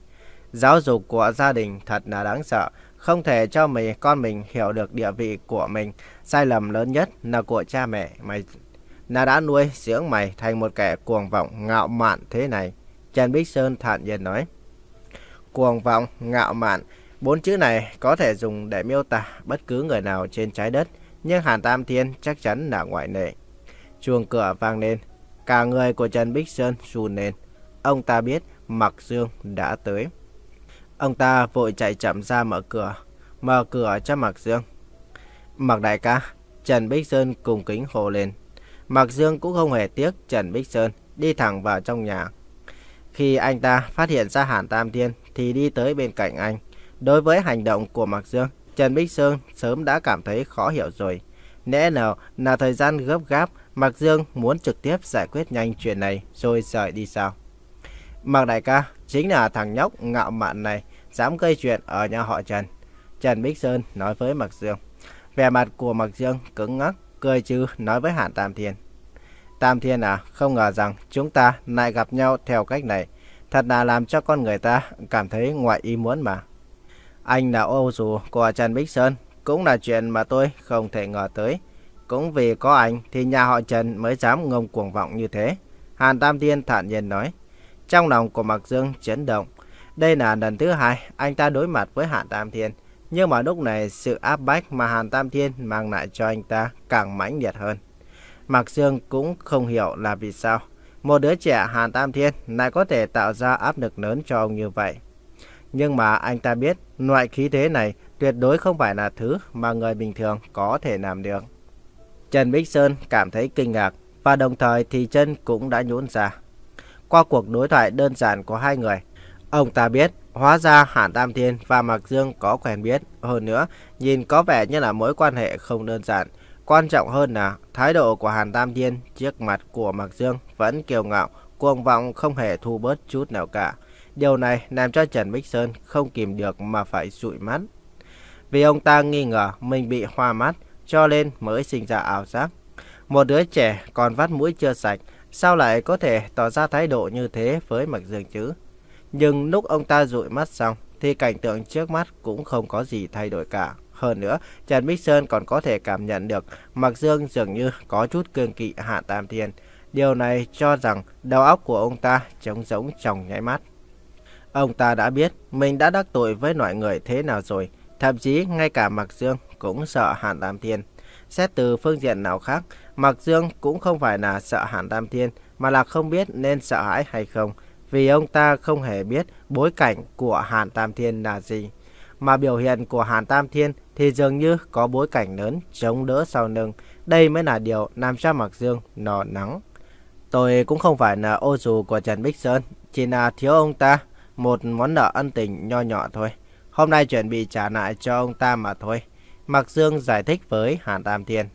Giáo dục của gia đình thật là đáng sợ, không thể cho mình con mình hiểu được địa vị của mình. Sai lầm lớn nhất là của cha mẹ mày là đã nuôi dưỡng mày thành một kẻ cuồng vọng ngạo mạn thế này. Trần Bích Sơn thản nhiên nói. Cuồng vọng, ngạo mạn, bốn chữ này có thể dùng để miêu tả bất cứ người nào trên trái đất, nhưng Hàn Tam Thiên chắc chắn là ngoại lệ. Chuông cửa vang lên, cả người của Trần Bích Sơn run lên. Ông ta biết Mạc Dương đã tới. Ông ta vội chạy chậm ra mở cửa, mở cửa cho Mạc Dương. Mạc đại ca, Trần Bích Sơn cùng kính hô lên. Mạc Dương cũng không hề tiếc Trần Bích Sơn, đi thẳng vào trong nhà. Khi anh ta phát hiện ra Hàn Tam Thiên thì đi tới bên cạnh anh. Đối với hành động của Mạc Dương, Trần Bích Sơn sớm đã cảm thấy khó hiểu rồi. Lẽ nào là thời gian gấp gáp, Mạc Dương muốn trực tiếp giải quyết nhanh chuyện này rồi rời đi sao? Mạc đại ca, chính là thằng nhóc ngạo mạn này dám gây chuyện ở nhà họ Trần. Trần Bích Sơn nói với Mạc Dương. Vẻ mặt của Mạc Dương cứng ngắc, cười trừ nói với Hàn Tam Thiên. Tam Thiên à, không ngờ rằng chúng ta lại gặp nhau theo cách này. Thật là làm cho con người ta cảm thấy ngoài ý muốn mà. Anh là ô dù của Trần Bích Sơn, cũng là chuyện mà tôi không thể ngờ tới. Cũng vì có anh thì nhà họ Trần mới dám ngông cuồng vọng như thế. Hàn Tam Thiên thản nhiên nói. Trong lòng của Mạc Dương chấn động. Đây là lần thứ hai anh ta đối mặt với Hàn Tam Thiên. Nhưng mà lúc này sự áp bách mà Hàn Tam Thiên mang lại cho anh ta càng mãnh liệt hơn. Mạc Dương cũng không hiểu là vì sao một đứa trẻ Hàn Tam Thiên lại có thể tạo ra áp lực lớn cho ông như vậy. Nhưng mà anh ta biết loại khí thế này tuyệt đối không phải là thứ mà người bình thường có thể làm được. Trần Bích Sơn cảm thấy kinh ngạc và đồng thời thì chân cũng đã nhũn ra. Qua cuộc đối thoại đơn giản của hai người, ông ta biết hóa ra Hàn Tam Thiên và Mạc Dương có quen biết. Hơn nữa, nhìn có vẻ như là mối quan hệ không đơn giản. Quan trọng hơn là thái độ của Hàn Tam Thiên trước mặt của Mạc Dương vẫn kiêu ngạo, cuồng vọng không hề thu bớt chút nào cả. Điều này làm cho Trần Bích Sơn không kìm được mà phải dụi mắt. Vì ông ta nghi ngờ mình bị hoa mắt cho nên mới sinh ra ảo giác. Một đứa trẻ còn vắt mũi chưa sạch, sao lại có thể tỏ ra thái độ như thế với Mạc Dương chứ? Nhưng lúc ông ta dụi mắt xong thì cảnh tượng trước mắt cũng không có gì thay đổi cả. Hơn nữa, Trần Bích Sơn còn có thể cảm nhận được Mạc Dương dường như có chút kiêng kỵ Hàn Tam Thiên. Điều này cho rằng đầu óc của ông ta trống rỗng trong nháy mắt. Ông ta đã biết mình đã đắc tội với loại người thế nào rồi. Thậm chí ngay cả Mạc Dương cũng sợ Hàn Tam Thiên. Xét từ phương diện nào khác, Mạc Dương cũng không phải là sợ Hàn Tam Thiên, mà là không biết nên sợ hãi hay không. Vì ông ta không hề biết bối cảnh của Hàn Tam Thiên là gì. Mà biểu hiện của Hàn Tam Thiên thì dường như có bối cảnh lớn chống đỡ sau lưng. Đây mới là điều làm cho Mạc Dương lo lắng. Tôi cũng không phải là ô dù của Trần Bích Sơn, chỉ là thiếu ông ta một món nợ ân tình nho nhỏ thôi. Hôm nay chuẩn bị trả lại cho ông ta mà thôi. Mạc Dương giải thích với Hàn Tam Thiên.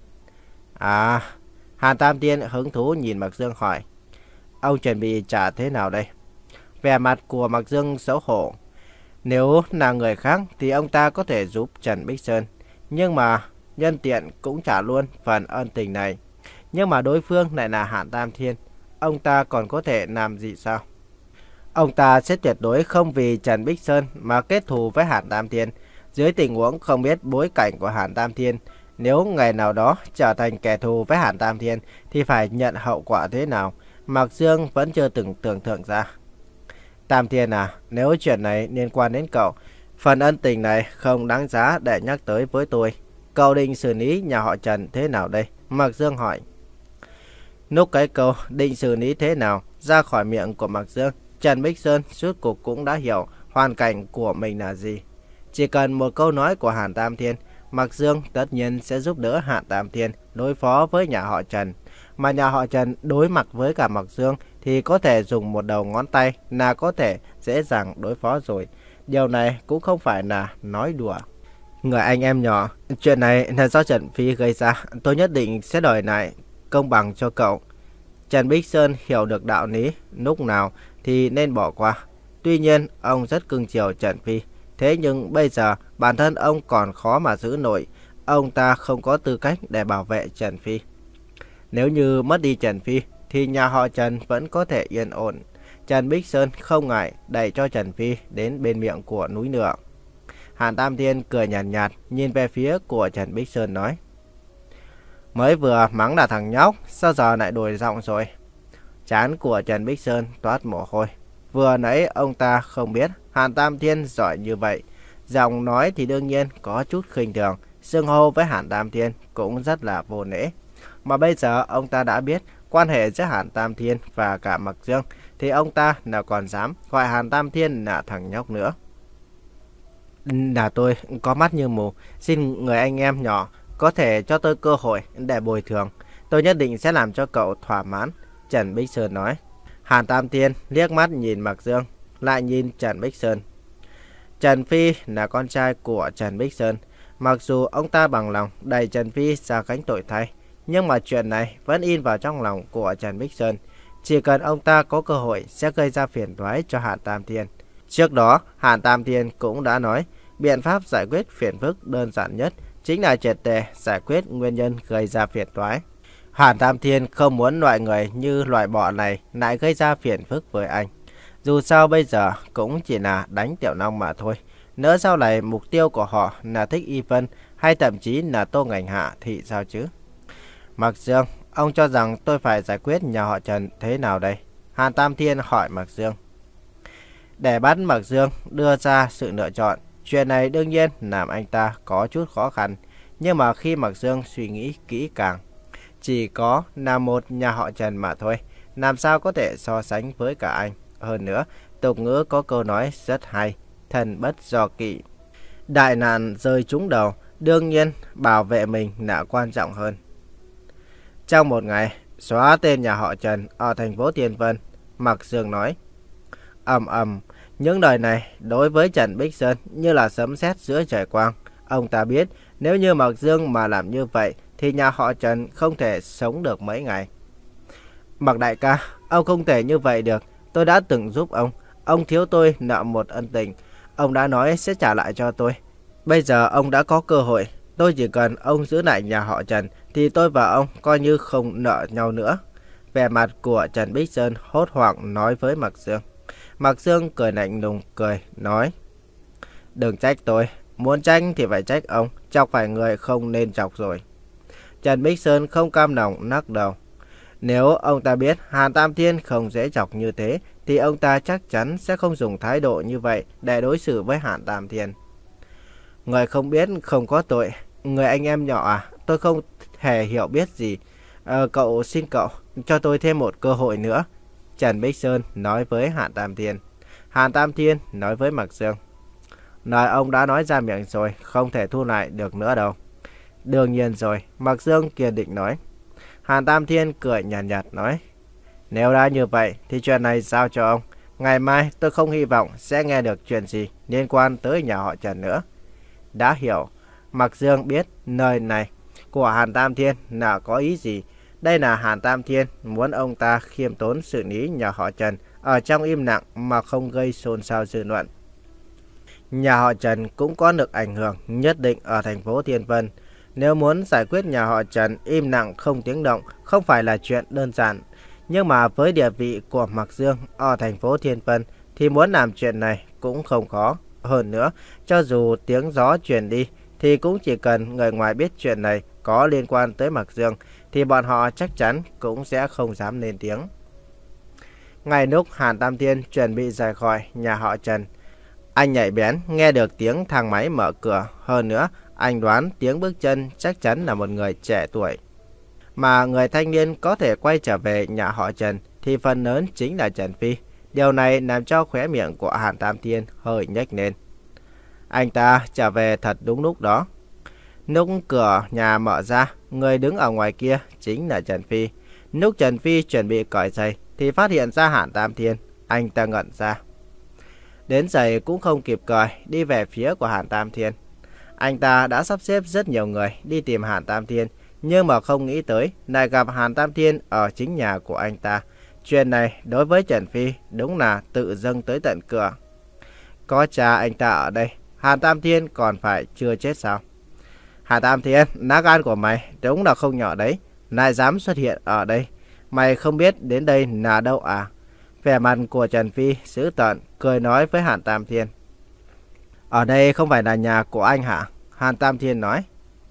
À, Hàn Tam Thiên hứng thú nhìn Mạc Dương hỏi. Ông chuẩn bị trả thế nào đây? Vẻ mặt của Mạc Dương xấu hổ. Nếu là người khác thì ông ta có thể giúp Trần Bích Sơn. Nhưng mà nhân tiện cũng trả luôn phần ân tình này. Nhưng mà đối phương lại là Hàn Tam Thiên. Ông ta còn có thể làm gì sao? Ông ta sẽ tuyệt đối không vì Trần Bích Sơn mà kết thù với Hàn Tam Thiên. Dưới tình huống không biết bối cảnh của Hàn Tam Thiên, nếu ngày nào đó trở thành kẻ thù với Hàn Tam Thiên thì phải nhận hậu quả thế nào, Mạc Dương vẫn chưa từng tưởng tượng ra. Tam Thiên à, nếu chuyện này liên quan đến cậu, phần ân tình này không đáng giá để nhắc tới với tôi. Cậu định xử lý nhà họ Trần thế nào đây? Mạc Dương hỏi. Lúc cái câu định xử lý thế nào ra khỏi miệng của Mạc Dương, Trần Bích Sơn suốt cuộc cũng đã hiểu hoàn cảnh của mình là gì. Chỉ cần một câu nói của Hàn Tam Thiên, Mạc Dương tất nhiên sẽ giúp đỡ Hàn Tam Thiên đối phó với nhà họ Trần. Mà nhà họ Trần đối mặt với cả Mạc Dương thì có thể dùng một đầu ngón tay là có thể dễ dàng đối phó rồi. Điều này cũng không phải là nói đùa. Người anh em nhỏ, chuyện này là do Trần Phi gây ra, tôi nhất định sẽ đòi lại công bằng cho cậu. Trần Bích Sơn hiểu được đạo lý, lúc nào thì nên bỏ qua. Tuy nhiên, ông rất cưng chiều Trần Phi. Thế nhưng bây giờ bản thân ông còn khó mà giữ nổi. Ông ta không có tư cách để bảo vệ Trần Phi. Nếu như mất đi Trần Phi thì nhà họ Trần vẫn có thể yên ổn. Trần Bích Sơn không ngại đẩy cho Trần Phi đến bên miệng của núi lửa. Hàn Tam Thiên cười nhàn nhạt, nhạt nhìn về phía của Trần Bích Sơn nói. Mới vừa mắng là thằng nhóc, sao giờ lại đổi giọng rồi? Trán của Trần Bích Sơn toát mồ hôi. Vừa nãy ông ta không biết Hàn Tam Thiên giỏi như vậy. Giọng nói thì đương nhiên có chút khinh thường, xưng hô với Hàn Tam Thiên cũng rất là vô lễ. Mà bây giờ ông ta đã biết quan hệ giữa Hàn Tam Thiên và cả Mạc Dương, thì ông ta nào còn dám gọi Hàn Tam Thiên là thằng nhóc nữa. Là tôi có mắt như mù, xin người anh em nhỏ có thể cho tôi cơ hội để bồi thường. Tôi nhất định sẽ làm cho cậu thỏa mãn, Trần Bích Sơn nói. Hàn Tam Thiên liếc mắt nhìn Mạc Dương, lại nhìn Trần Bích Sơn. Trần Phi là con trai của Trần Bích Sơn. Mặc dù ông ta bằng lòng đẩy Trần Phi ra gánh tội thay, nhưng mà chuyện này vẫn in vào trong lòng của Trần Bích Sơn. Chỉ cần ông ta có cơ hội sẽ gây ra phiền toái cho Hàn Tam Thiên. Trước đó, Hàn Tam Thiên cũng đã nói, biện pháp giải quyết phiền phức đơn giản nhất chính là triệt để giải quyết nguyên nhân gây ra phiền toái. Hàn Tam Thiên không muốn loại người như loại bọ này lại gây ra phiền phức với anh. Dù sao bây giờ cũng chỉ là đánh Tiểu Long mà thôi. Nữa sau này mục tiêu của họ là Thích Y Vân hay thậm chí là Tô Ngành Hạ thì sao chứ? Mạc Dương, ông cho rằng tôi phải giải quyết nhà họ Trần thế nào đây? Hàn Tam Thiên hỏi Mạc Dương. Để bắt Mạc Dương đưa ra sự lựa chọn, chuyện này đương nhiên làm anh ta có chút khó khăn. Nhưng mà khi Mạc Dương suy nghĩ kỹ càng, chỉ có là một nhà họ Trần mà thôi, làm sao có thể so sánh với cả anh. Hơn nữa, tục ngữ có câu nói rất hay, thần bất do kỵ. Đại nạn rơi trúng đầu, đương nhiên bảo vệ mình là quan trọng hơn. Trong một ngày, xóa tên nhà họ Trần ở thành phố Thiên Vân, Mạc Dương nói. Ầm ầm, những lời này đối với Trần Bích Sơn như là sấm sét giữa trời quang. Ông ta biết nếu như Mạc Dương mà làm như vậy thì nhà họ Trần không thể sống được mấy ngày. Mạc đại ca, ông không thể như vậy được. Tôi đã từng giúp ông. Ông thiếu tôi nợ một ân tình. Ông đã nói sẽ trả lại cho tôi. Bây giờ ông đã có cơ hội. Tôi chỉ cần ông giữ lại nhà họ Trần thì tôi và ông coi như không nợ nhau nữa. Vẻ mặt của Trần Bích Sơn hốt hoảng nói với Mạc Dương. Mạc Dương cười lạnh lùng cười nói. Đừng trách tôi. Muốn trách thì phải trách ông. Chọc phải người không nên chọc rồi. Trần Bích Sơn không cam lòng lắc đầu. Nếu ông ta biết Hàn Tam Thiên không dễ chọc như thế thì ông ta chắc chắn sẽ không dùng thái độ như vậy để đối xử với Hàn Tam Thiên. Người không biết không có tội. Người anh em nhỏ à, tôi không hề hiểu biết gì. À, cậu xin cậu cho tôi thêm một cơ hội nữa. Trần Bích Sơn nói với Hàn Tam Thiên. Hàn Tam Thiên nói với Mạc Dương. Lời ông đã nói ra miệng rồi, không thể thu lại được nữa đâu. Đương nhiên rồi, Mạc Dương kiên định nói. Hàn Tam Thiên cười nhàn nhạt, nhạt nói. Nếu đã như vậy thì chuyện này giao cho ông. Ngày mai tôi không hy vọng sẽ nghe được chuyện gì liên quan tới nhà họ Trần nữa. Đã hiểu. Mạc Dương biết lời này của Hàn Tam Thiên là có ý gì. Đây là Hàn Tam Thiên muốn ông ta khiêm tốn xử lý nhà họ Trần ở trong im lặng mà không gây xôn xao dư luận. Nhà họ Trần cũng có được ảnh hưởng nhất định ở thành phố Thiên Vân. Nếu muốn giải quyết nhà họ Trần im lặng không tiếng động không phải là chuyện đơn giản. Nhưng mà với địa vị của Mạc Dương ở thành phố Thiên Vân thì muốn làm chuyện này cũng không khó. Hơn nữa, cho dù tiếng gió truyền đi, thì cũng chỉ cần người ngoài biết chuyện này có liên quan tới Mạc Dương, thì bọn họ chắc chắn cũng sẽ không dám lên tiếng. Ngay lúc Hàn Tam Thiên chuẩn bị rời khỏi nhà họ Trần, anh nhạy bén nghe được tiếng thang máy mở cửa. Hơn nữa, anh đoán tiếng bước chân chắc chắn là một người trẻ tuổi. Mà người thanh niên có thể quay trở về nhà họ Trần thì phần lớn chính là Trần Phi. Điều này làm cho khóe miệng của Hàn Tam Thiên hơi nhếch lên. Anh ta trở về thật đúng lúc đó. Lúc cửa nhà mở ra, người đứng ở ngoài kia chính là Trần Phi. Lúc Trần Phi chuẩn bị cởi giày thì phát hiện ra Hàn Tam Thiên. Anh ta ngẩn ra. Đến giày cũng không kịp cởi, đi về phía của Hàn Tam Thiên. Anh ta đã sắp xếp rất nhiều người đi tìm Hàn Tam Thiên, nhưng mà không nghĩ tới lại gặp Hàn Tam Thiên ở chính nhà của anh ta. Chuyện này đối với Trần Phi đúng là tự dâng tới tận cửa. Có cha anh ta ở đây, Hàn Tam Thiên còn phải chưa chết sao? Hàn Tam Thiên, lá gan của mày đúng là không nhỏ đấy, lại dám xuất hiện ở đây. Mày không biết đến đây là đâu à? Vẻ mặt của Trần Phi dữ tợn, cười nói với Hàn Tam Thiên. Ở đây không phải là nhà của anh hả? Hàn Tam Thiên nói.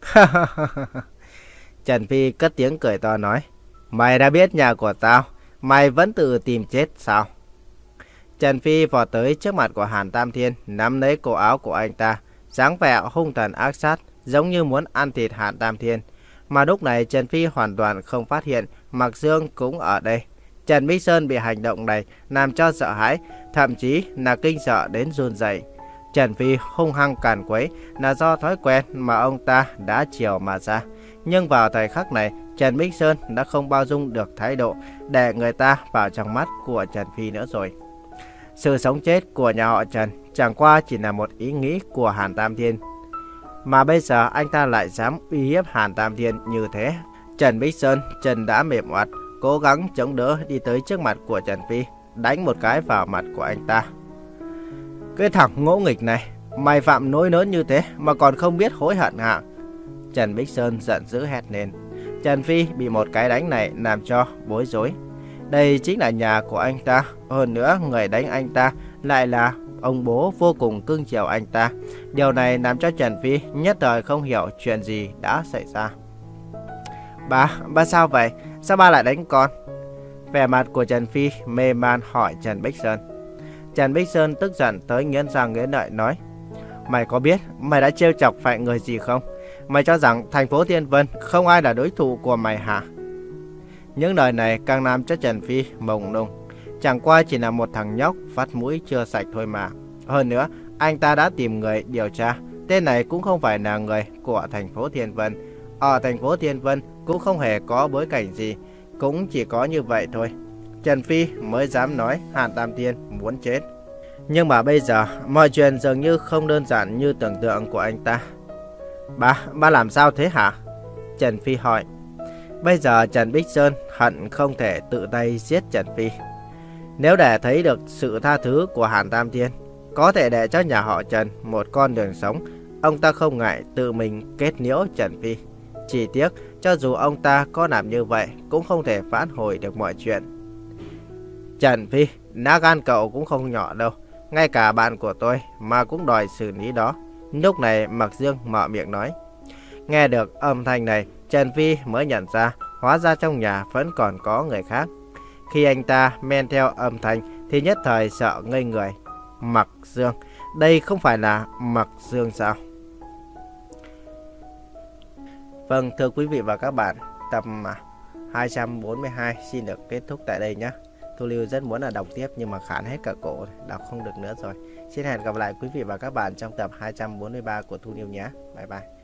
Trần Phi cất tiếng cười to nói. Mày đã biết nhà của tao, mày vẫn tự tìm chết sao? Trần Phi vọt tới trước mặt của Hàn Tam Thiên, nắm lấy cổ áo của anh ta, dáng vẻ hung tàn ác sát, giống như muốn ăn thịt Hàn Tam Thiên. Mà lúc này Trần Phi hoàn toàn không phát hiện Mạc Dương cũng ở đây. Trần Bích Sơn bị hành động này làm cho sợ hãi, thậm chí là kinh sợ đến run rẩy. Trần Phi hung hăng càn quấy là do thói quen mà ông ta đã chiều mà ra. Nhưng vào thời khắc này, Trần Bích Sơn đã không bao dung được thái độ để người ta vào trong mắt của Trần Phi nữa rồi. Sự sống chết của nhà họ Trần chẳng qua chỉ là một ý nghĩ của Hàn Tam Thiên. Mà bây giờ anh ta lại dám uy hiếp Hàn Tam Thiên như thế. Trần Bích Sơn chân đã mềm oặt, cố gắng chống đỡ đi tới trước mặt của Trần Phi, đánh một cái vào mặt của anh ta. Cái thằng ngỗ nghịch này, mày phạm lỗi lớn như thế mà còn không biết hối hận hả? Trần Bích Sơn giận dữ hét lên. Trần Phi bị một cái đánh này làm cho bối rối. Đây chính là nhà của anh ta. Hơn nữa người đánh anh ta lại là ông bố vô cùng cưng chiều anh ta. Điều này làm cho Trần Phi nhất thời không hiểu chuyện gì đã xảy ra. Ba, ba sao vậy? Sao ba lại đánh con? Vẻ mặt của Trần Phi mê man hỏi Trần Bích Sơn. Trần Bích Sơn tức giận tới nghiến răng nghiến lợi nói. Mày có biết mày đã trêu chọc phải người gì không? Mày cho rằng thành phố Thiên Vân không ai là đối thủ của mày hả? Những lời này càng làm cho Trần Phi mông lung. Chẳng qua chỉ là một thằng nhóc phát mũi chưa sạch thôi mà. Hơn nữa, anh ta đã tìm người điều tra. Tên này cũng không phải là người của thành phố Thiên Vân. Ở thành phố Thiên Vân cũng không hề có bối cảnh gì. Cũng chỉ có như vậy thôi. Trần Phi mới dám nói Hàn Tam Thiên muốn chết. Nhưng mà bây giờ, mọi chuyện dường như không đơn giản như tưởng tượng của anh ta. Ba, ba làm sao thế hả? Trần Phi hỏi. Bây giờ Trần Bích Sơn hận không thể tự tay giết Trần Phi. Nếu để thấy được sự tha thứ của Hàn Tam Thiên, có thể để cho nhà họ Trần một con đường sống, ông ta không ngại tự mình kết liễu Trần Phi. Chỉ tiếc, cho dù ông ta có làm như vậy, cũng không thể vãn hồi được mọi chuyện. Trần Phi, lá gan cậu cũng không nhỏ đâu. Ngay cả bạn của tôi mà cũng đòi xử lý đó. Lúc này Mạc Dương mở miệng nói. Nghe được âm thanh này, Trần Phi mới nhận ra, hóa ra trong nhà vẫn còn có người khác. Khi anh ta men theo âm thanh thì nhất thời sợ ngây người. Mạc Dương, đây không phải là Mạc Dương sao? Vâng, thưa quý vị và các bạn, tập hai trăm bốn mươi hai xin được kết thúc tại đây nhé. Thu Lưu rất muốn là đọc tiếp nhưng mà khản hết cả cổ, đọc không được nữa rồi. Xin hẹn gặp lại quý vị và các bạn trong tập hai trăm bốn mươi ba của Thu Lưu nhé. Bye bye.